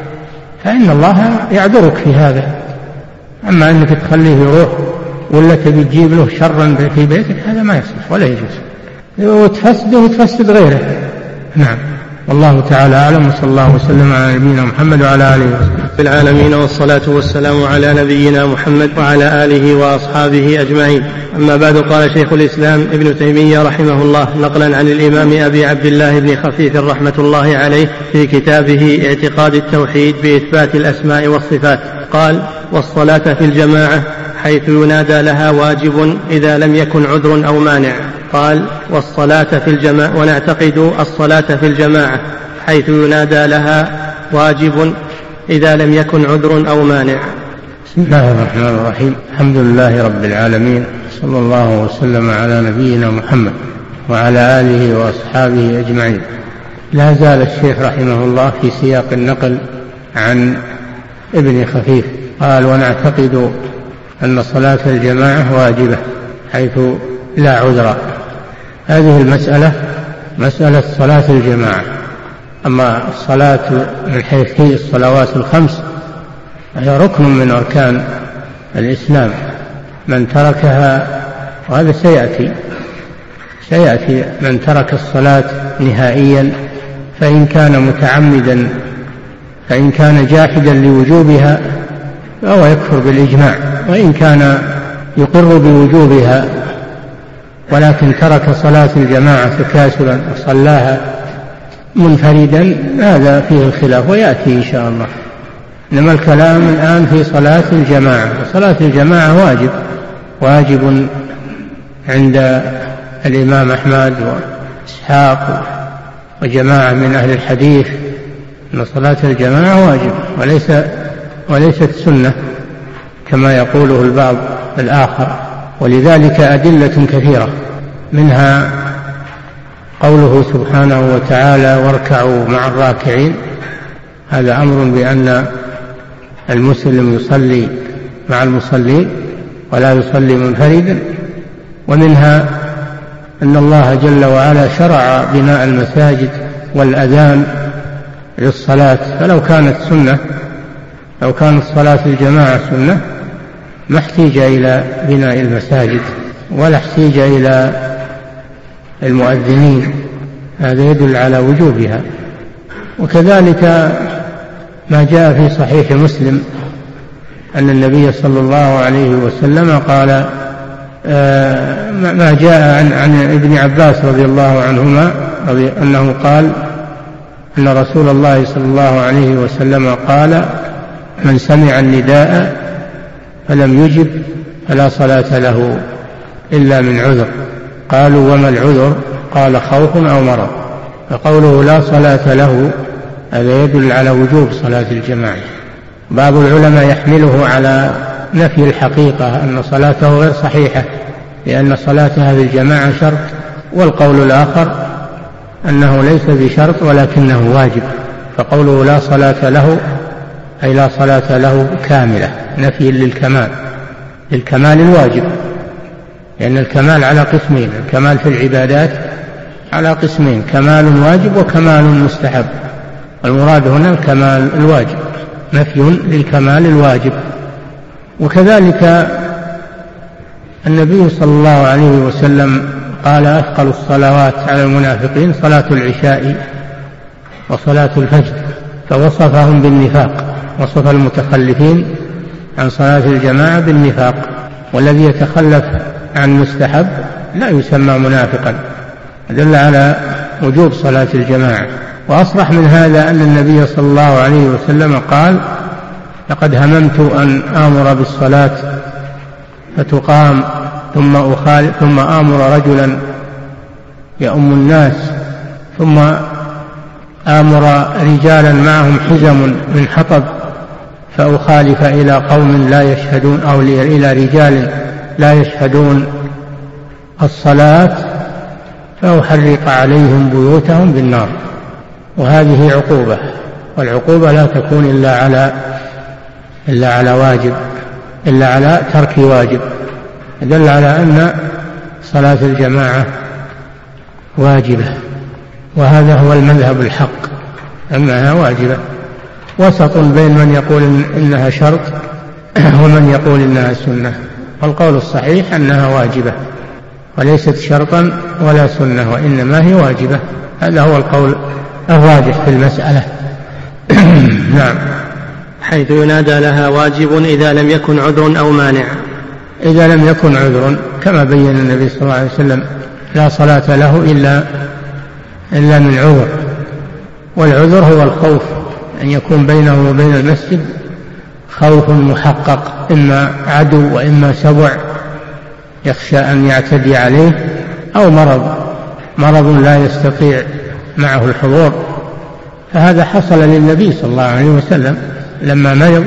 Speaker 2: فإن الله يعذرك في هذا. أما أنك تخليه يروح ولا تبي تجيب له شرا في بيتك هذا ما يصلح ولا يجوز، وتفسده وتفسد غيره. نعم. والله تعالى أعلم، وصلى الله وسلم على نبينا محمد وعلى آله وصحبه
Speaker 1: في العالمين، والصلاة والسلام على نبينا محمد وعلى آله وأصحابه أجمعين. أما بعد، قال شيخ الإسلام ابن تيمية رحمه الله نقلا عن الإمام أبي عبد الله بن خفيف رحمة الله عليه في كتابه اعتقاد التوحيد بإثبات الأسماء والصفات، قال: والصلاة في الجماعة حيث ينادى لها واجب إذا لم يكن عذر أو مانع. قال: والصلاة في الجماعة، ونعتقد الصلاة في الجماعة حيث ينادى لها واجب إذا لم يكن عذر أو مانع.
Speaker 2: بسم الله الرحمن الرحيم، الحمد لله رب العالمين، صلى الله وسلم على نبينا محمد وعلى آله وأصحابه أجمعين. لا زال الشيخ رحمه الله في سياق النقل عن ابن خفيف، قال: ونعتقد أن صلاة الجماعة واجبة حيث لا عذر. هذه المسألة مسألة صلاة الجماعة. أما الصلاة من حيث هي الصلوات الخمس هي ركن من أركان الإسلام، من تركها، وهذا سيأتي سيأتي من ترك الصلاة نهائيا فإن كان متعمدا، فإن كان جاحدا لوجوبها فهو يكفر بالإجماع، وإن كان يقر بوجوبها ولكن ترك صلاة الجماعة تكاسلا وصلاها منفردا هذا فيه الخلاف ويأتي إن شاء الله. إنما الكلام الآن في صلاة الجماعة، وصلاة الجماعة واجب واجب عند الإمام أحمد وإسحاق وجماعة من أهل الحديث أن صلاة الجماعة واجب وليس وليست سنة كما يقوله البعض الآخر. ولذلك أدلة كثيرة، منها قوله سبحانه وتعالى واركعوا مع الراكعين، هذا أمر بأن المسلم يصلي مع المصلين ولا يصلي منفردا. ومنها أن الله جل وعلا شرع بناء المساجد والأذان للصلاة، فلو كانت سنة لو كانت صلاة الجماعة سنة ما احتيج إلى بناء المساجد ولا احتيج إلى المؤذنين، هذا يدل على وجوبها. وكذلك ما جاء في صحيح مسلم أن النبي صلى الله عليه وسلم قال آه ما جاء عن, عن ابن عباس رضي الله عنهما رضي أنه قال أن رسول الله صلى الله عليه وسلم قال من سمع النداء فلم يجب فلا صلاة له إلا من عذر. قالوا وما العذر؟ قال خوف أو مرض. فقوله لا صلاة له هذا يدل على وجوب صلاة الجماعة. بعض العلماء يحمله على نفي الحقيقة أن صلاته غير صحيحة لأن صلاتها في الجماعة شرط، والقول الآخر أنه ليس بشرط ولكنه واجب، فقوله لا صلاة له أي لا صلاة له كاملة، نفي للكمال للكمال الواجب، لأن الكمال على قسمين، الكمال في العبادات على قسمين، كمال واجب وكمال مستحب، المراد هنا الكمال الواجب، نفي للكمال الواجب. وكذلك النبي صلى الله عليه وسلم قال أثقل الصلوات على المنافقين صلاة العشاء وصلاة الفجر، فوصفهم بالنفاق، وصف المتخلفين عن صلاة الجماعة بالنفاق، والذي يتخلف عن مستحب لا يسمى منافقا، دل على وجوب صلاة الجماعة. وأصرح من هذا أن النبي صلى الله عليه وسلم قال لقد هممت أن آمر بالصلاة فتقام ثم أخالف ثم آمر رجلا يؤم الناس ثم آمر رجالا معهم حزم من حطب فأخالف إلى قوم لا يشهدون أو إلى رجال لا يشهدون الصلاة فأحرق عليهم بيوتهم بالنار. وهذه عقوبة، والعقوبة لا تكون إلا على إلا على واجب إلا على ترك واجب، دل على أن صلاة الجماعة واجبة، وهذا هو المذهب الحق أنها واجبة، وسط بين من يقول إنها شرط ومن يقول إنها سنة، والقول الصحيح أنها واجبة وليست شرطا ولا سنة وإنما هي واجبة، هذا هو القول الراجح في المسألة. نعم.
Speaker 1: حيث ينادى لها واجب إذا لم يكن عذر أو مانع.
Speaker 2: إذا لم يكن عذر كما بين النبي صلى الله عليه وسلم لا صلاة له إلا إلا من عذر، والعذر هو الخوف، أن يكون بينه وبين المسجد خوف محقق، إما عدو وإما سبع يخشى أن يعتدي عليه، أو مرض مرض لا يستطيع معه الحضور. فهذا حصل للنبي صلى الله عليه وسلم لما مرض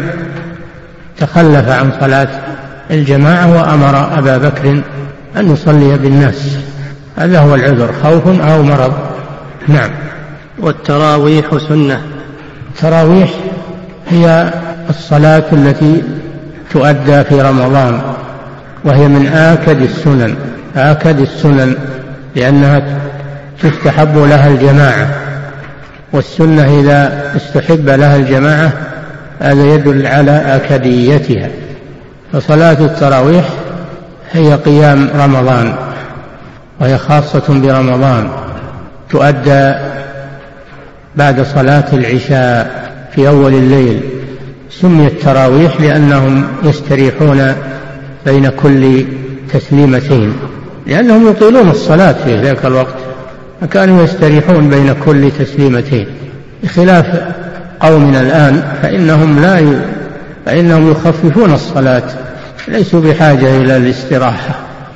Speaker 2: تخلف عن صلاة الجماعة وأمر أبا بكر أن يصلي بالناس، هذا هو العذر، خوف أو مرض. نعم.
Speaker 1: والتراويح سنة.
Speaker 2: التراويح هي الصلاة التي تؤدى في رمضان، وهي من آكد السنن آكد السنن لأنها تستحب لها الجماعة، والسنة إذا استحب لها الجماعة هذا يدل على آكديتها. فصلاة التراويح هي قيام رمضان، وهي خاصة برمضان، تؤدى بعد صلاة العشاء في أول الليل. سميت تراويح لأنهم يستريحون بين كل تسليمتين، لأنهم يطيلون الصلاة في ذلك الوقت، فكانوا يستريحون بين كل تسليمتين، بخلاف قومنا الآن فإنهم لا ي... فإنهم يخففون الصلاة، ليسوا بحاجة إلى الاستراحة،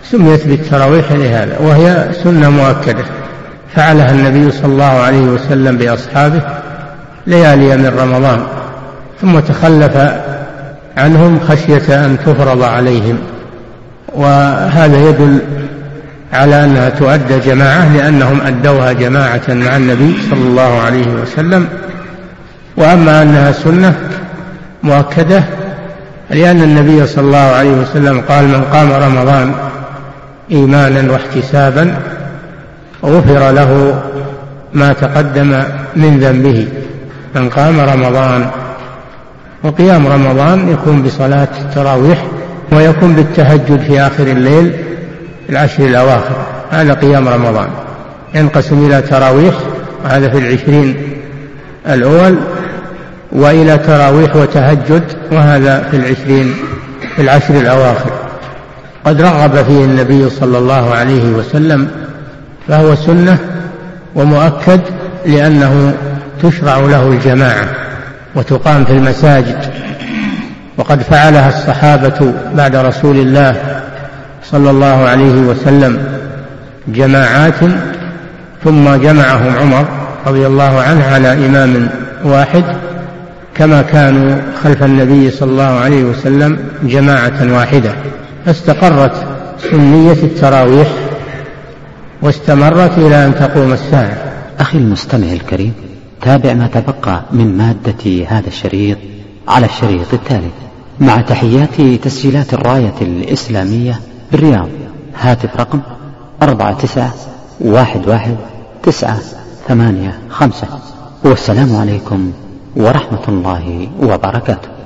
Speaker 2: سميت بالتراويح لهذا، وهي سنة مؤكدة فعلها النبي صلى الله عليه وسلم بأصحابه ليالي من رمضان، ثم تخلف عنهم خشية أن تفرض عليهم، وهذا يدل على أنها تؤدى جماعة لأنهم أدوها جماعة مع النبي صلى الله عليه وسلم. وأما أنها سنة مؤكدة لأن النبي صلى الله عليه وسلم قال: من قام رمضان إيمانا واحتسابا غفر له ما تقدم من ذنبه. من قام رمضان، وقيام رمضان يكون بصلاة التراويح ويكون بالتهجد في آخر الليل العشر الأواخر، هذا قيام رمضان. ينقسم إلى تراويح، وهذا في العشرين الأول، وإلى تراويح وتهجد، وهذا في العشرين في العشر الأواخر. قد رغب فيه النبي صلى الله عليه وسلم، فهو سنة ومؤكد لأنه تشرع له الجماعة وتقام في المساجد، وقد فعلها الصحابة بعد رسول الله صلى الله عليه وسلم جماعات، ثم جمعهم عمر رضي الله عنه على إمام واحد، كما كانوا خلف النبي صلى الله عليه وسلم جماعة واحدة، فاستقرت سنية التراويح واستمرت إلى أن تقوم الساعة.
Speaker 3: أخي المستمع الكريم، تابع ما تبقى من مادة هذا الشريط على الشريط التالي، مع تحيات تسجيلات الراية الإسلامية بالرياض. هاتف رقم أربعة تسعة واحد واحد تسعة ثمانية خمسة، والسلام عليكم ورحمة الله وبركاته.